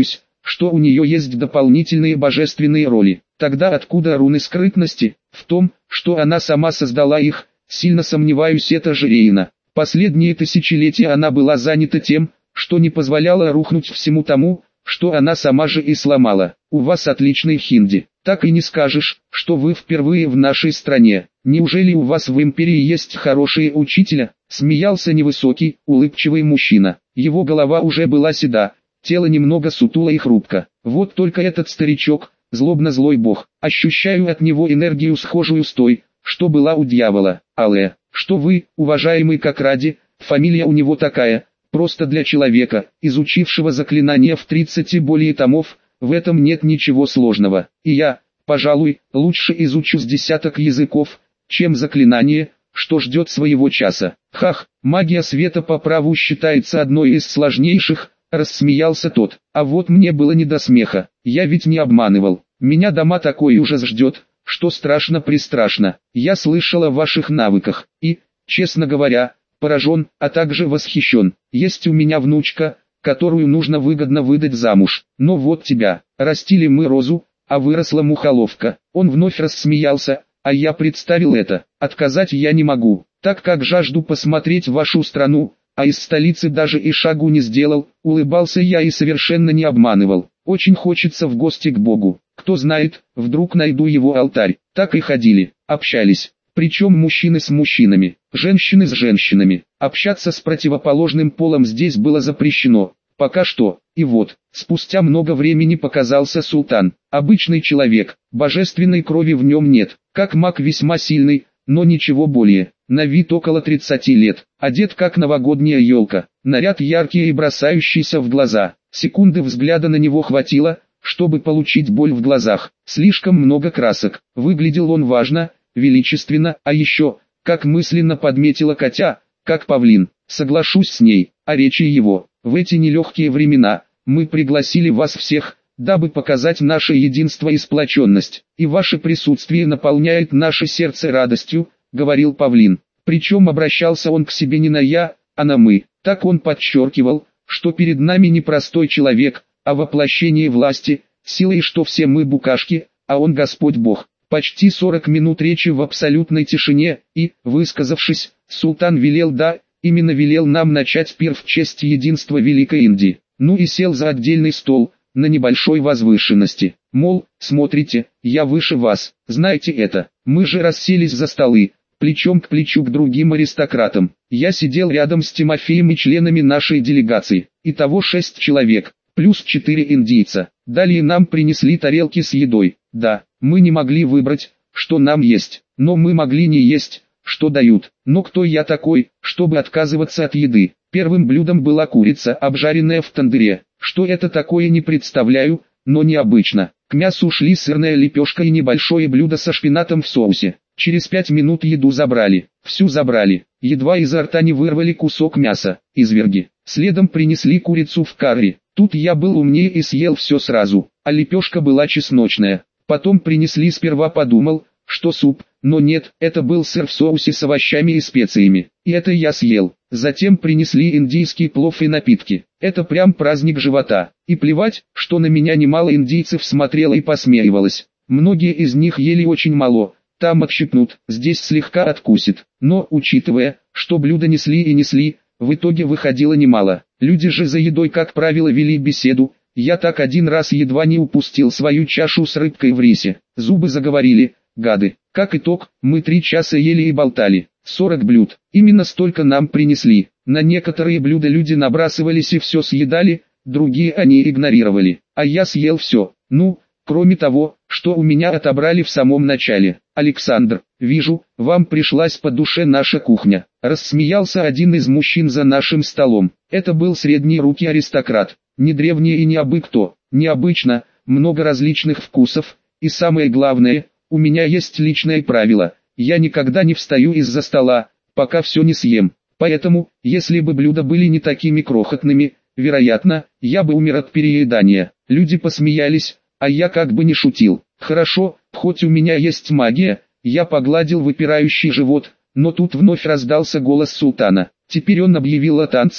что у нее есть дополнительные божественные роли. Тогда откуда руны скрытности? В том, что она сама создала их, сильно сомневаюсь, это же Рейна. Последние тысячелетия она была занята тем, что не позволяла рухнуть всему тому, что она сама же и сломала. У вас отличный хинди. Так и не скажешь, что вы впервые в нашей стране. Неужели у вас в империи есть хорошие учителя? Смеялся невысокий, улыбчивый мужчина. Его голова уже была седа, тело немного сутуло и хрупко. Вот только этот старичок, злобно злой бог. Ощущаю от него энергию, схожую с той, что была у дьявола. Алле, что вы, уважаемый как ради, фамилия у него такая, просто для человека, изучившего заклинания в тридцати более томов, в этом нет ничего сложного. И я, пожалуй, лучше изучу с десяток языков, чем заклинание, что ждет своего часа. Хах, магия света по праву считается одной из сложнейших, рассмеялся тот. А вот мне было не до смеха, я ведь не обманывал. Меня дома такой ужас ждет, что страшно-престрашно. Я слышал о ваших навыках, и, честно говоря, поражен, а также восхищен. Есть у меня внучка, которую нужно выгодно выдать замуж. Но вот тебя, растили мы розу, а выросла мухоловка. Он вновь рассмеялся, а я представил это. Отказать я не могу, так как жажду посмотреть вашу страну, а из столицы даже и шагу не сделал. Улыбался я и совершенно не обманывал. Очень хочется в гости к Богу. Кто знает, вдруг найду его алтарь. Так и ходили, общались. Причем мужчины с мужчинами, женщины с женщинами. Общаться с противоположным полом здесь было запрещено. Пока что. И вот, спустя много времени показался султан. Обычный человек, божественной крови в нем нет. Как маг весьма сильный, но ничего более. На вид около тридцати лет. Одет как новогодняя елка. Наряд яркий и бросающийся в глаза. Секунды взгляда на него хватило, чтобы получить боль в глазах. Слишком много красок. Выглядел он важно, величественно, а еще, как мысленно подметила Катя, как павлин. Соглашусь с ней, а речи его. В эти нелегкие времена, мы пригласили вас всех, дабы показать наше единство и сплоченность. И ваше присутствие наполняет наше сердце радостью, говорил павлин. Причем обращался он к себе не на я, а на мы. Так он подчеркивал, что перед нами не простой человек, а воплощение власти, силы, и что все мы букашки, а он Господь Бог. Почти сорок минут речи в абсолютной тишине, и, высказавшись, султан велел да, именно велел нам начать пир в честь единства Великой Индии. Ну и сел за отдельный стол, на небольшой возвышенности. Мол, смотрите, я выше вас, знаете это. Мы же расселись за столы, плечом к плечу к другим аристократам. Я сидел рядом с Тимофеем и членами нашей делегации. Итого шесть человек, плюс четыре индийца. Далее нам принесли тарелки с едой. Да, мы не могли выбрать, что нам есть, но мы могли не есть, что дают. Но кто я такой, чтобы отказываться от еды? Первым блюдом была курица, обжаренная в тандыре. Что это такое, не представляю, но необычно. К мясу шли сырная лепешка и небольшое блюдо со шпинатом в соусе. Через пять минут еду забрали. Всю забрали. Едва изо рта не вырвали кусок мяса. Изверги. Следом принесли курицу в карри. Тут я был умнее и съел все сразу. А лепешка была чесночная. Потом принесли, сперва подумал, что суп, но нет, это был сыр в соусе с овощами и специями. И это я съел. Затем принесли индийский плов и напитки. Это прям праздник живота. И плевать, что на меня немало индийцев смотрело и посмеивалось. Многие из них ели очень мало. Там отщипнут, здесь слегка откусит. Но, учитывая, что блюда несли и несли, в итоге выходило немало. Люди же за едой, как правило, вели беседу. Я так один раз едва не упустил свою чашу с рыбкой в рисе. Зубы заговорили, гады. Как итог, мы три часа ели и болтали. сорок блюд. Именно столько нам принесли. На некоторые блюда люди набрасывались и все съедали, другие они игнорировали. А я съел все. Ну, кроме того, что у меня отобрали в самом начале. Александр, вижу, вам пришлась по душе наша кухня. Рассмеялся один из мужчин за нашим столом. Это был средний руки аристократ. Не древний и не абы кто. Необычно, много различных вкусов. И самое главное, у меня есть личное правило. Я никогда не встаю из-за стола, пока все не съем. Поэтому, если бы блюда были не такими крохотными, вероятно, я бы умер от переедания. Люди посмеялись, а я как бы не шутил. Хорошо, хоть у меня есть магия, я погладил выпирающий живот, но тут вновь раздался голос султана. Теперь он объявил о танцах,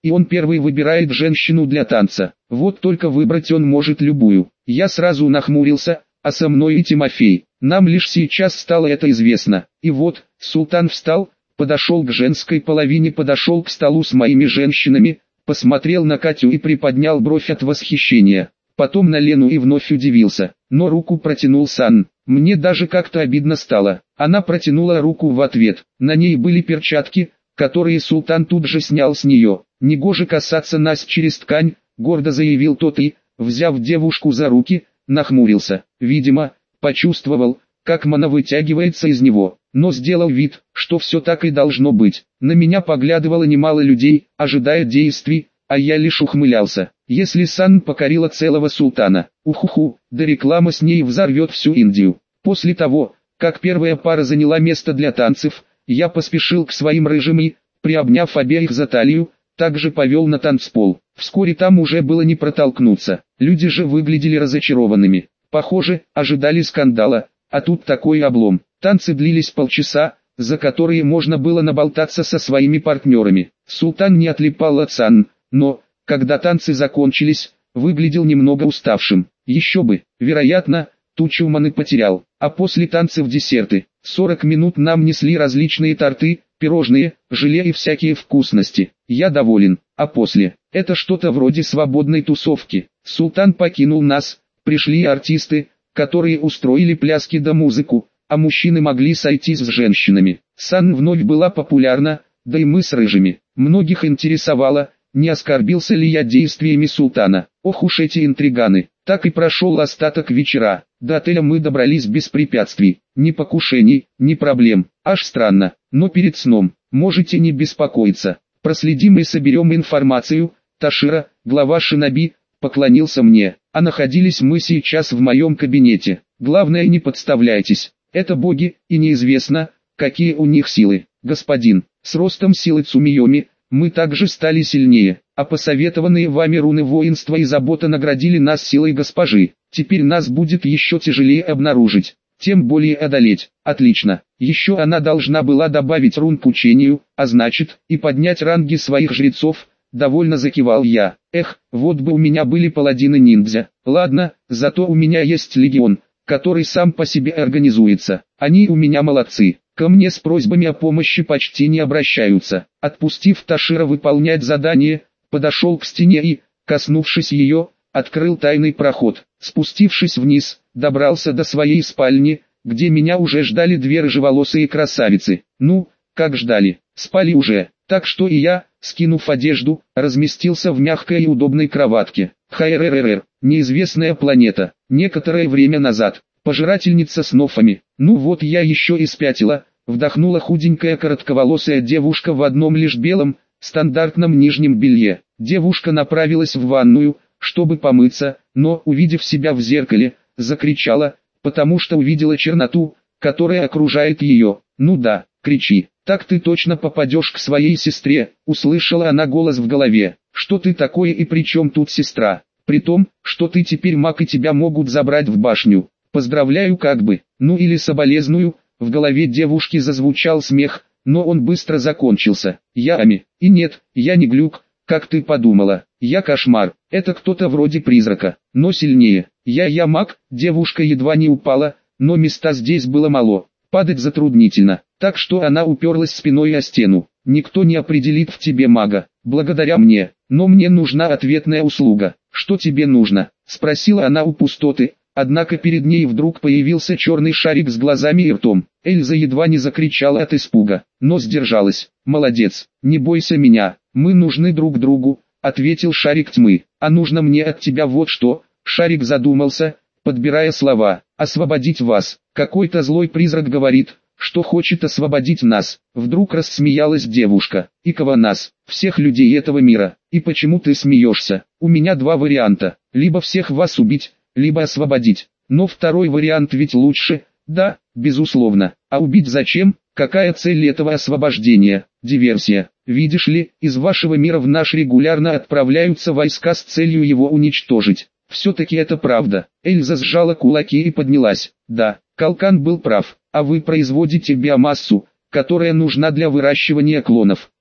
и он первый выбирает женщину для танца. Вот только выбрать он может любую. Я сразу нахмурился, а со мной и Тимофей. Нам лишь сейчас стало это известно. И вот, султан встал, подошел к женской половине, подошел к столу с моими женщинами, посмотрел на Катю и приподнял бровь от восхищения. Потом на Лену и вновь удивился, но руку протянул Сан. Мне даже как-то обидно стало. Она протянула руку в ответ. На ней были перчатки, которые султан тут же снял с нее. «Негоже касаться нас через ткань», — гордо заявил тот и, взяв девушку за руки, нахмурился. Видимо, почувствовал, как мана вытягивается из него, но сделал вид, что все так и должно быть. На меня поглядывало немало людей, ожидая действий, а я лишь ухмылялся. Если Сан покорила целого султана, ухуху, да реклама с ней взорвет всю Индию. После того, как первая пара заняла место для танцев, я поспешил к своим рыжим и, приобняв обеих за талию, также повел на танцпол. Вскоре там уже было не протолкнуться, люди же выглядели разочарованными. Похоже, ожидали скандала, а тут такой облом. Танцы длились полчаса, за которые можно было наболтаться со своими партнерами. Султан не отлипал от Сан, но, когда танцы закончились, выглядел немного уставшим. Еще бы, вероятно, тучу маны потерял. А после танцев десерты. сорок минут нам несли различные торты, пирожные, желе и всякие вкусности. Я доволен. А после, это что-то вроде свободной тусовки. Султан покинул нас, пришли артисты, которые устроили пляски да музыку, а мужчины могли сойтись с женщинами. Сан вновь была популярна, да и мы с рыжими. Многих интересовало, не оскорбился ли я действиями султана. Ох уж эти интриганы. Так и прошел остаток вечера. До отеля мы добрались без препятствий. Ни покушений, ни проблем. Аж странно. Но перед сном, можете не беспокоиться. Проследим и соберем информацию. Ташира, глава Шиноби, поклонился мне. А находились мы сейчас в моем кабинете. Главное, не подставляйтесь. Это боги, и неизвестно, какие у них силы. Господин, с ростом силы Цумиоми, мы также стали сильнее, а посоветованные вами руны воинства и забота наградили нас силой госпожи. Теперь нас будет еще тяжелее обнаружить, тем более одолеть. Отлично. Еще она должна была добавить рун к учению, а значит, и поднять ранги своих жрецов. Довольно закивал я. Эх, вот бы у меня были паладины-ниндзя. Ладно, зато у меня есть легион, который сам по себе организуется. Они у меня молодцы. Ко мне с просьбами о помощи почти не обращаются. Отпустив Ташира выполнять задание, подошел к стене и, коснувшись ее, открыл тайный проход. Спустившись вниз, добрался до своей спальни, где меня уже ждали две рыжеволосые красавицы. Ну, как ждали, спали уже. Так что и я, скинув одежду, разместился в мягкой и удобной кроватке. ХРРР, неизвестная планета. Некоторое время назад. Пожирательница с нофами. Ну вот я еще и спятила, вдохнула худенькая коротковолосая девушка в одном лишь белом, стандартном нижнем белье. Девушка направилась в ванную, чтобы помыться, но, увидев себя в зеркале, закричала, потому что увидела черноту, которая окружает ее. Ну да, кричи, так ты точно попадешь к своей сестре, услышала она голос в голове. Что ты такое и при чем тут сестра? При том, что ты теперь маг и тебя могут забрать в башню. Поздравляю как бы, ну или соболезную. В голове девушки зазвучал смех, но он быстро закончился. Я Ами, и нет, я не глюк, как ты подумала, я кошмар, это кто-то вроде призрака, но сильнее. Я я маг, девушка едва не упала, но места здесь было мало, падать затруднительно, так что она уперлась спиной о стену. Никто не определит в тебе мага, благодаря мне, но мне нужна ответная услуга. Что тебе нужно? Спросила она у пустоты. Однако перед ней вдруг появился черный шарик с глазами и ртом. Эльза едва не закричала от испуга, но сдержалась. «Молодец, не бойся меня, мы нужны друг другу», — ответил шарик тьмы. «А нужно мне от тебя вот что». Шарик задумался, подбирая слова. «Освободить вас. Какой-то злой призрак говорит, что хочет освободить нас». Вдруг рассмеялась девушка. «И кого нас? Всех людей этого мира. И почему ты смеешься? У меня два варианта. Либо всех вас убить, либо освободить. Но второй вариант ведь лучше, да, безусловно. А убить зачем? Какая цель этого освобождения? Диверсия. Видишь ли, из вашего мира в наш регулярно отправляются войска с целью его уничтожить. Все-таки это правда». Эльза сжала кулаки и поднялась. «Да, Калкан был прав. А вы производите биомассу, которая нужна для выращивания клонов.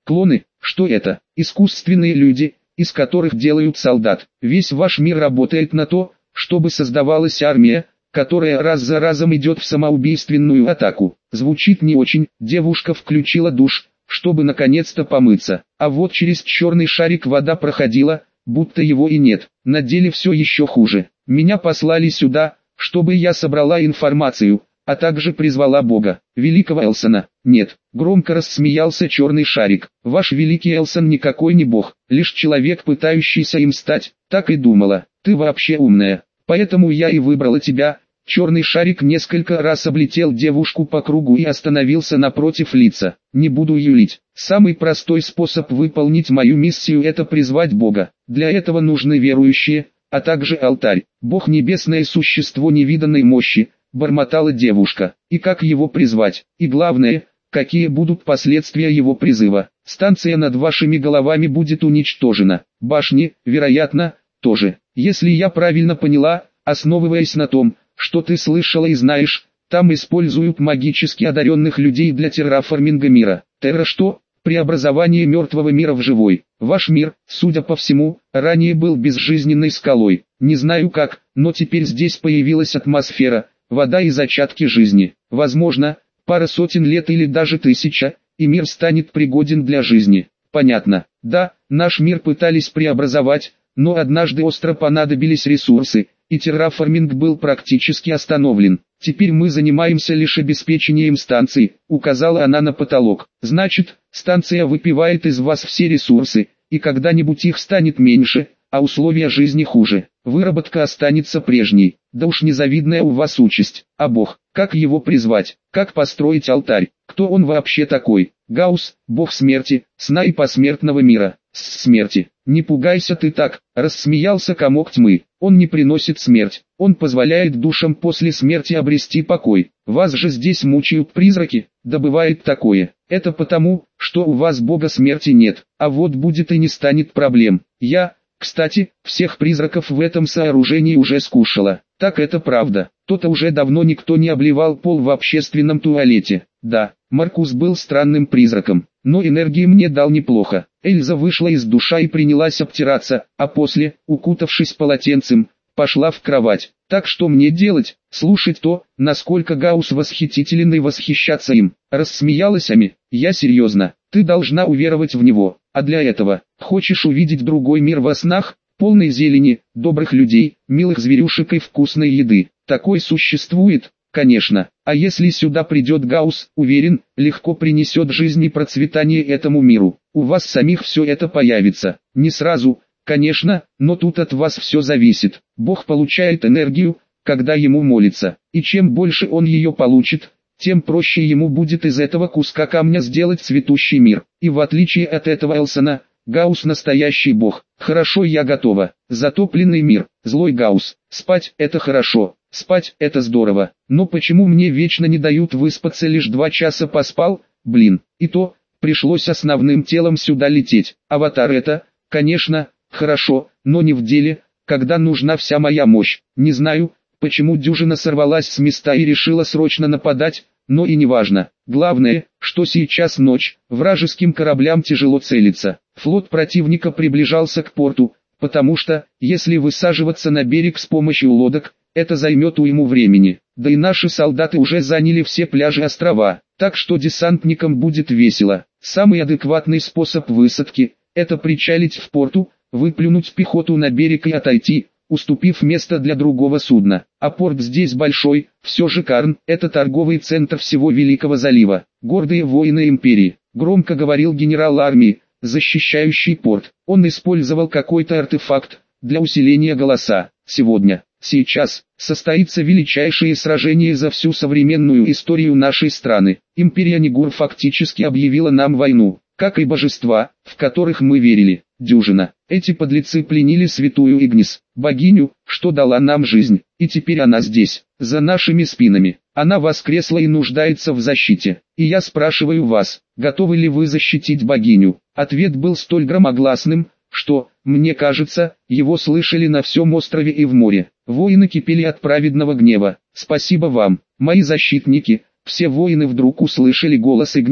Клоны, что это? Искусственные люди, из которых делают солдат. Весь ваш мир работает на то, чтобы создавалась армия, которая раз за разом идет в самоубийственную атаку. Звучит не очень. Девушка включила душ, чтобы наконец-то помыться. А вот через черный шарик вода проходила, будто его и нет. На деле все еще хуже. Меня послали сюда, чтобы я собрала информацию, а также призвала Бога, великого Элсона. Нет, громко рассмеялся черный шарик. Ваш великий Элсон никакой не бог, лишь человек, пытающийся им стать. Так и думала. Ты вообще умная. Поэтому я и выбрала тебя. Черный шарик несколько раз облетел девушку по кругу и остановился напротив лица. Не буду юлить. Самый простой способ выполнить мою миссию — это призвать Бога. Для этого нужны верующие, а также алтарь. Бог — небесное существо невиданной мощи, бормотала девушка. И как его призвать? И главное, какие будут последствия его призыва? Станция над вашими головами будет уничтожена. Башни, вероятно, тоже. Если я правильно поняла, основываясь на том, что ты слышала и знаешь, там используют магически одаренных людей для терраформинга мира. Терра что? Преобразование мертвого мира в живой. Ваш мир, судя по всему, ранее был безжизненной скалой. Не знаю как, но теперь здесь появилась атмосфера, вода и зачатки жизни. Возможно, пара сотен лет или даже тысяча, и мир станет пригоден для жизни. Понятно. Да, наш мир пытались преобразовать, но однажды остро понадобились ресурсы, и терраформинг был практически остановлен. Теперь мы занимаемся лишь обеспечением станции, указала она на потолок. Значит, станция выпивает из вас все ресурсы, и когда-нибудь их станет меньше, а условия жизни хуже. Выработка останется прежней. Да уж незавидная у вас участь. А Бог, как его призвать? Как построить алтарь? Кто он вообще такой? Гаусс, бог смерти, сна и посмертного мира. С смерти. Не пугайся ты так, рассмеялся комок тьмы. Он не приносит смерть, он позволяет душам после смерти обрести покой. Вас же здесь мучают призраки, да бывает такое. Это потому, что у вас бога смерти нет, а вот будет и не станет проблем. Я, кстати, всех призраков в этом сооружении уже скушала. Так это правда. То-то уже давно никто не обливал пол в общественном туалете. Да, Маркус был странным призраком, но энергии мне дал неплохо. Эльза вышла из душа и принялась обтираться, а после, укутавшись полотенцем, пошла в кровать. Так что мне делать? Слушать то, насколько Гаусс восхитителен и восхищаться им. Рассмеялась Ами. Я серьезно. Ты должна уверовать в него. А для этого, хочешь увидеть другой мир во снах, полный зелени, добрых людей, милых зверюшек и вкусной еды? Такой существует, конечно. А если сюда придет Гаусс, уверен, легко принесет жизнь и процветание этому миру. У вас самих все это появится. Не сразу, конечно, но тут от вас все зависит. Бог получает энергию, когда ему молится. И чем больше он ее получит, тем проще ему будет из этого куска камня сделать цветущий мир. И в отличие от этого Элсона, Гаусс настоящий бог. Хорошо, я готова. Затопленный мир, злой Гаусс. Спать – это хорошо, спать – это здорово. Но почему мне вечно не дают выспаться? Лишь два часа поспал, блин. И то, пришлось основным телом сюда лететь. Аватар это, конечно, хорошо, но не в деле, когда нужна вся моя мощь. Не знаю, почему дюжина сорвалась с места и решила срочно нападать, но и не важно. Главное, что сейчас ночь, вражеским кораблям тяжело целиться. Флот противника приближался к порту, потому что, если высаживаться на берег с помощью лодок, это займет уйму времени. Да и наши солдаты уже заняли все пляжи острова, так что десантникам будет весело. Самый адекватный способ высадки – это причалить в порту, выплюнуть пехоту на берег и отойти, уступив место для другого судна. А порт здесь большой, все же Карн – это торговый центр всего Великого залива. Гордые воины империи, громко говорил генерал армии, защищающий порт. Он использовал какой-то артефакт для усиления голоса. Сегодня, сейчас, состоится величайшее сражение за всю современную историю нашей страны. Империя Нигур фактически объявила нам войну, как и божества, в которых мы верили. Дюжина. Эти подлецы пленили святую Игнис, богиню, что дала нам жизнь, и теперь она здесь, за нашими спинами. Она воскресла и нуждается в защите. И я спрашиваю вас, готовы ли вы защитить богиню? Ответ был столь громогласным, что, мне кажется, его слышали на всем острове и в море. Воины кипели от праведного гнева. Спасибо вам, мои защитники. Все воины вдруг услышали голос Игнис,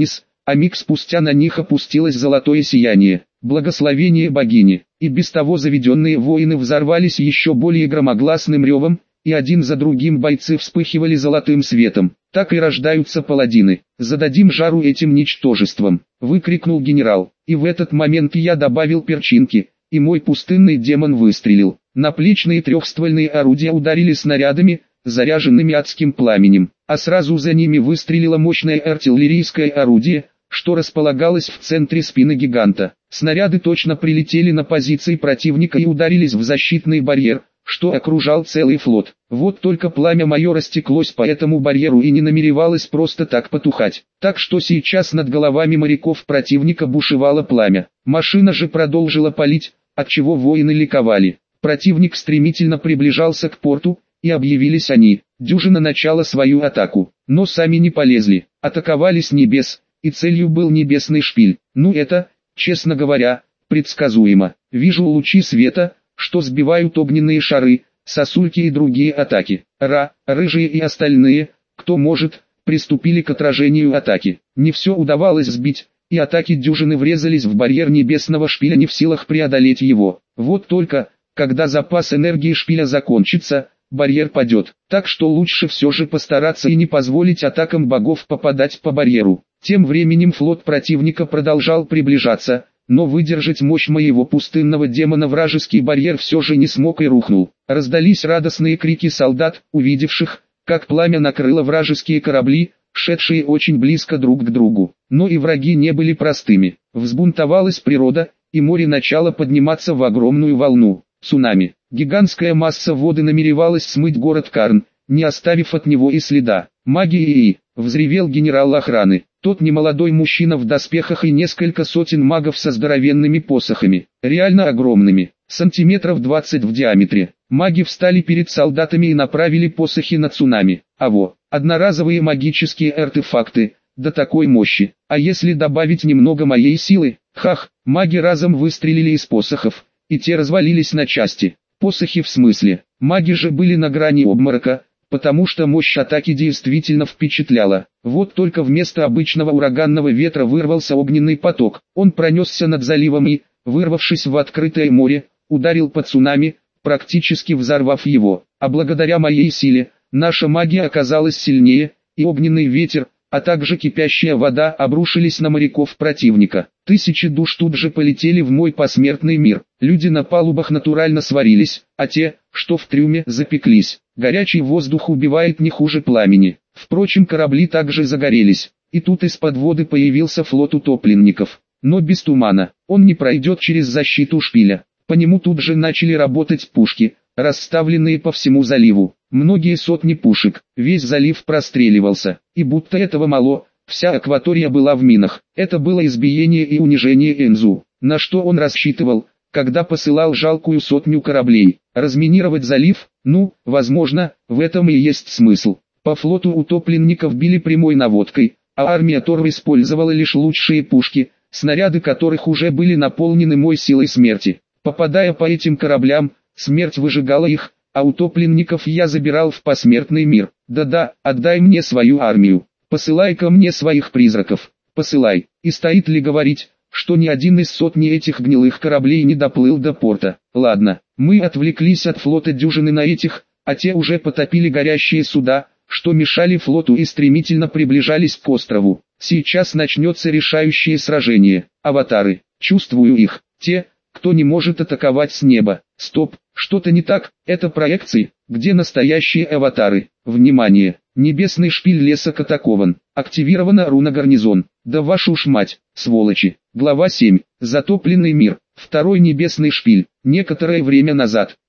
а миг спустя на них опустилось золотое сияние, благословение богини, и без того заведенные воины взорвались еще более громогласным ревом, и один за другим бойцы вспыхивали золотым светом. Так и рождаются паладины. «Зададим жару этим ничтожествам!» — выкрикнул генерал. И в этот момент я добавил перчинки, и мой пустынный демон выстрелил. Наплечные трехствольные орудия ударили снарядами, заряженными адским пламенем, а сразу за ними выстрелило мощное артиллерийское орудие, что располагалось в центре спины гиганта. Снаряды точно прилетели на позиции противника и ударились в защитный барьер, что окружал целый флот. Вот только пламя мое растеклось по этому барьеру и не намеревалось просто так потухать. Так что сейчас над головами моряков противника бушевало пламя. Машина же продолжила палить, отчего воины ликовали. Противник стремительно приближался к порту, и объявились они. Дюжина начала свою атаку, но сами не полезли, атаковали с небес, и целью был небесный шпиль. Ну это, честно говоря, предсказуемо. Вижу лучи света, что сбивают огненные шары, сосульки и другие атаки. Ра, рыжие и остальные, кто может, приступили к отражению атаки. Не все удавалось сбить, и атаки дюжины врезались в барьер небесного шпиля, не в силах преодолеть его. Вот только, когда запас энергии шпиля закончится, барьер падет. Так что лучше все же постараться и не позволить атакам богов попадать по барьеру. Тем временем флот противника продолжал приближаться, но выдержать мощь моего пустынного демона вражеский барьер все же не смог и рухнул. Раздались радостные крики солдат, увидевших, как пламя накрыло вражеские корабли, шедшие очень близко друг к другу. Но и враги не были простыми. Взбунтовалась природа, и море начало подниматься в огромную волну. Цунами. Гигантская масса воды намеревалась смыть город Карн, не оставив от него и следа. «Магия!» — взревел генерал охраны. Тот немолодой мужчина в доспехах и несколько сотен магов со здоровенными посохами, реально огромными, сантиметров двадцать в диаметре. Маги встали перед солдатами и направили посохи на цунами. Аво, одноразовые магические артефакты, до такой мощи. А если добавить немного моей силы, хах, маги разом выстрелили из посохов, и те развалились на части. Посохи в смысле, маги же были на грани обморока, потому что мощь атаки действительно впечатляла. Вот только вместо обычного ураганного ветра вырвался огненный поток. Он пронесся над заливом и, вырвавшись в открытое море, ударил по цунами, практически взорвав его. А благодаря моей силе, наша магия оказалась сильнее, и огненный ветер, а также кипящая вода обрушились на моряков противника. Тысячи душ тут же полетели в мой посмертный мир. Люди на палубах натурально сварились, а те, что в трюме, запеклись. Горячий воздух убивает не хуже пламени. Впрочем, корабли также загорелись. И тут из-под воды появился флот утопленников. Но без тумана. Он не пройдет через защиту шпиля. По нему тут же начали работать пушки, расставленные по всему заливу. Многие сотни пушек, весь залив простреливался. И будто этого мало, вся акватория была в минах. Это было избиение и унижение Энзу. На что он рассчитывал, когда посылал жалкую сотню кораблей? Разминировать залив? Ну, возможно, в этом и есть смысл. По флоту утопленников били прямой наводкой, а армия Тор использовала лишь лучшие пушки, снаряды которых уже были наполнены мой силой смерти. Попадая по этим кораблям, смерть выжигала их, а утопленников я забирал в посмертный мир. Да-да, отдай мне свою армию, посылай ко мне своих призраков, посылай. И стоит ли говорить, что ни один из сотни этих гнилых кораблей не доплыл до порта? Ладно, мы отвлеклись от флота дюжины на этих, а те уже потопили горящие суда, что мешали флоту и стремительно приближались к острову. Сейчас начнется решающее сражение. Аватары, чувствую их, те, кто не может атаковать с неба. Стоп, что-то не так, это проекции, где настоящие аватары. Внимание, небесный шпиль лесок атакован, активирована руна гарнизон. Да вашу ж мать, сволочи. Глава семь. Затопленный мир. Второй небесный шпиль. Некоторое время назад,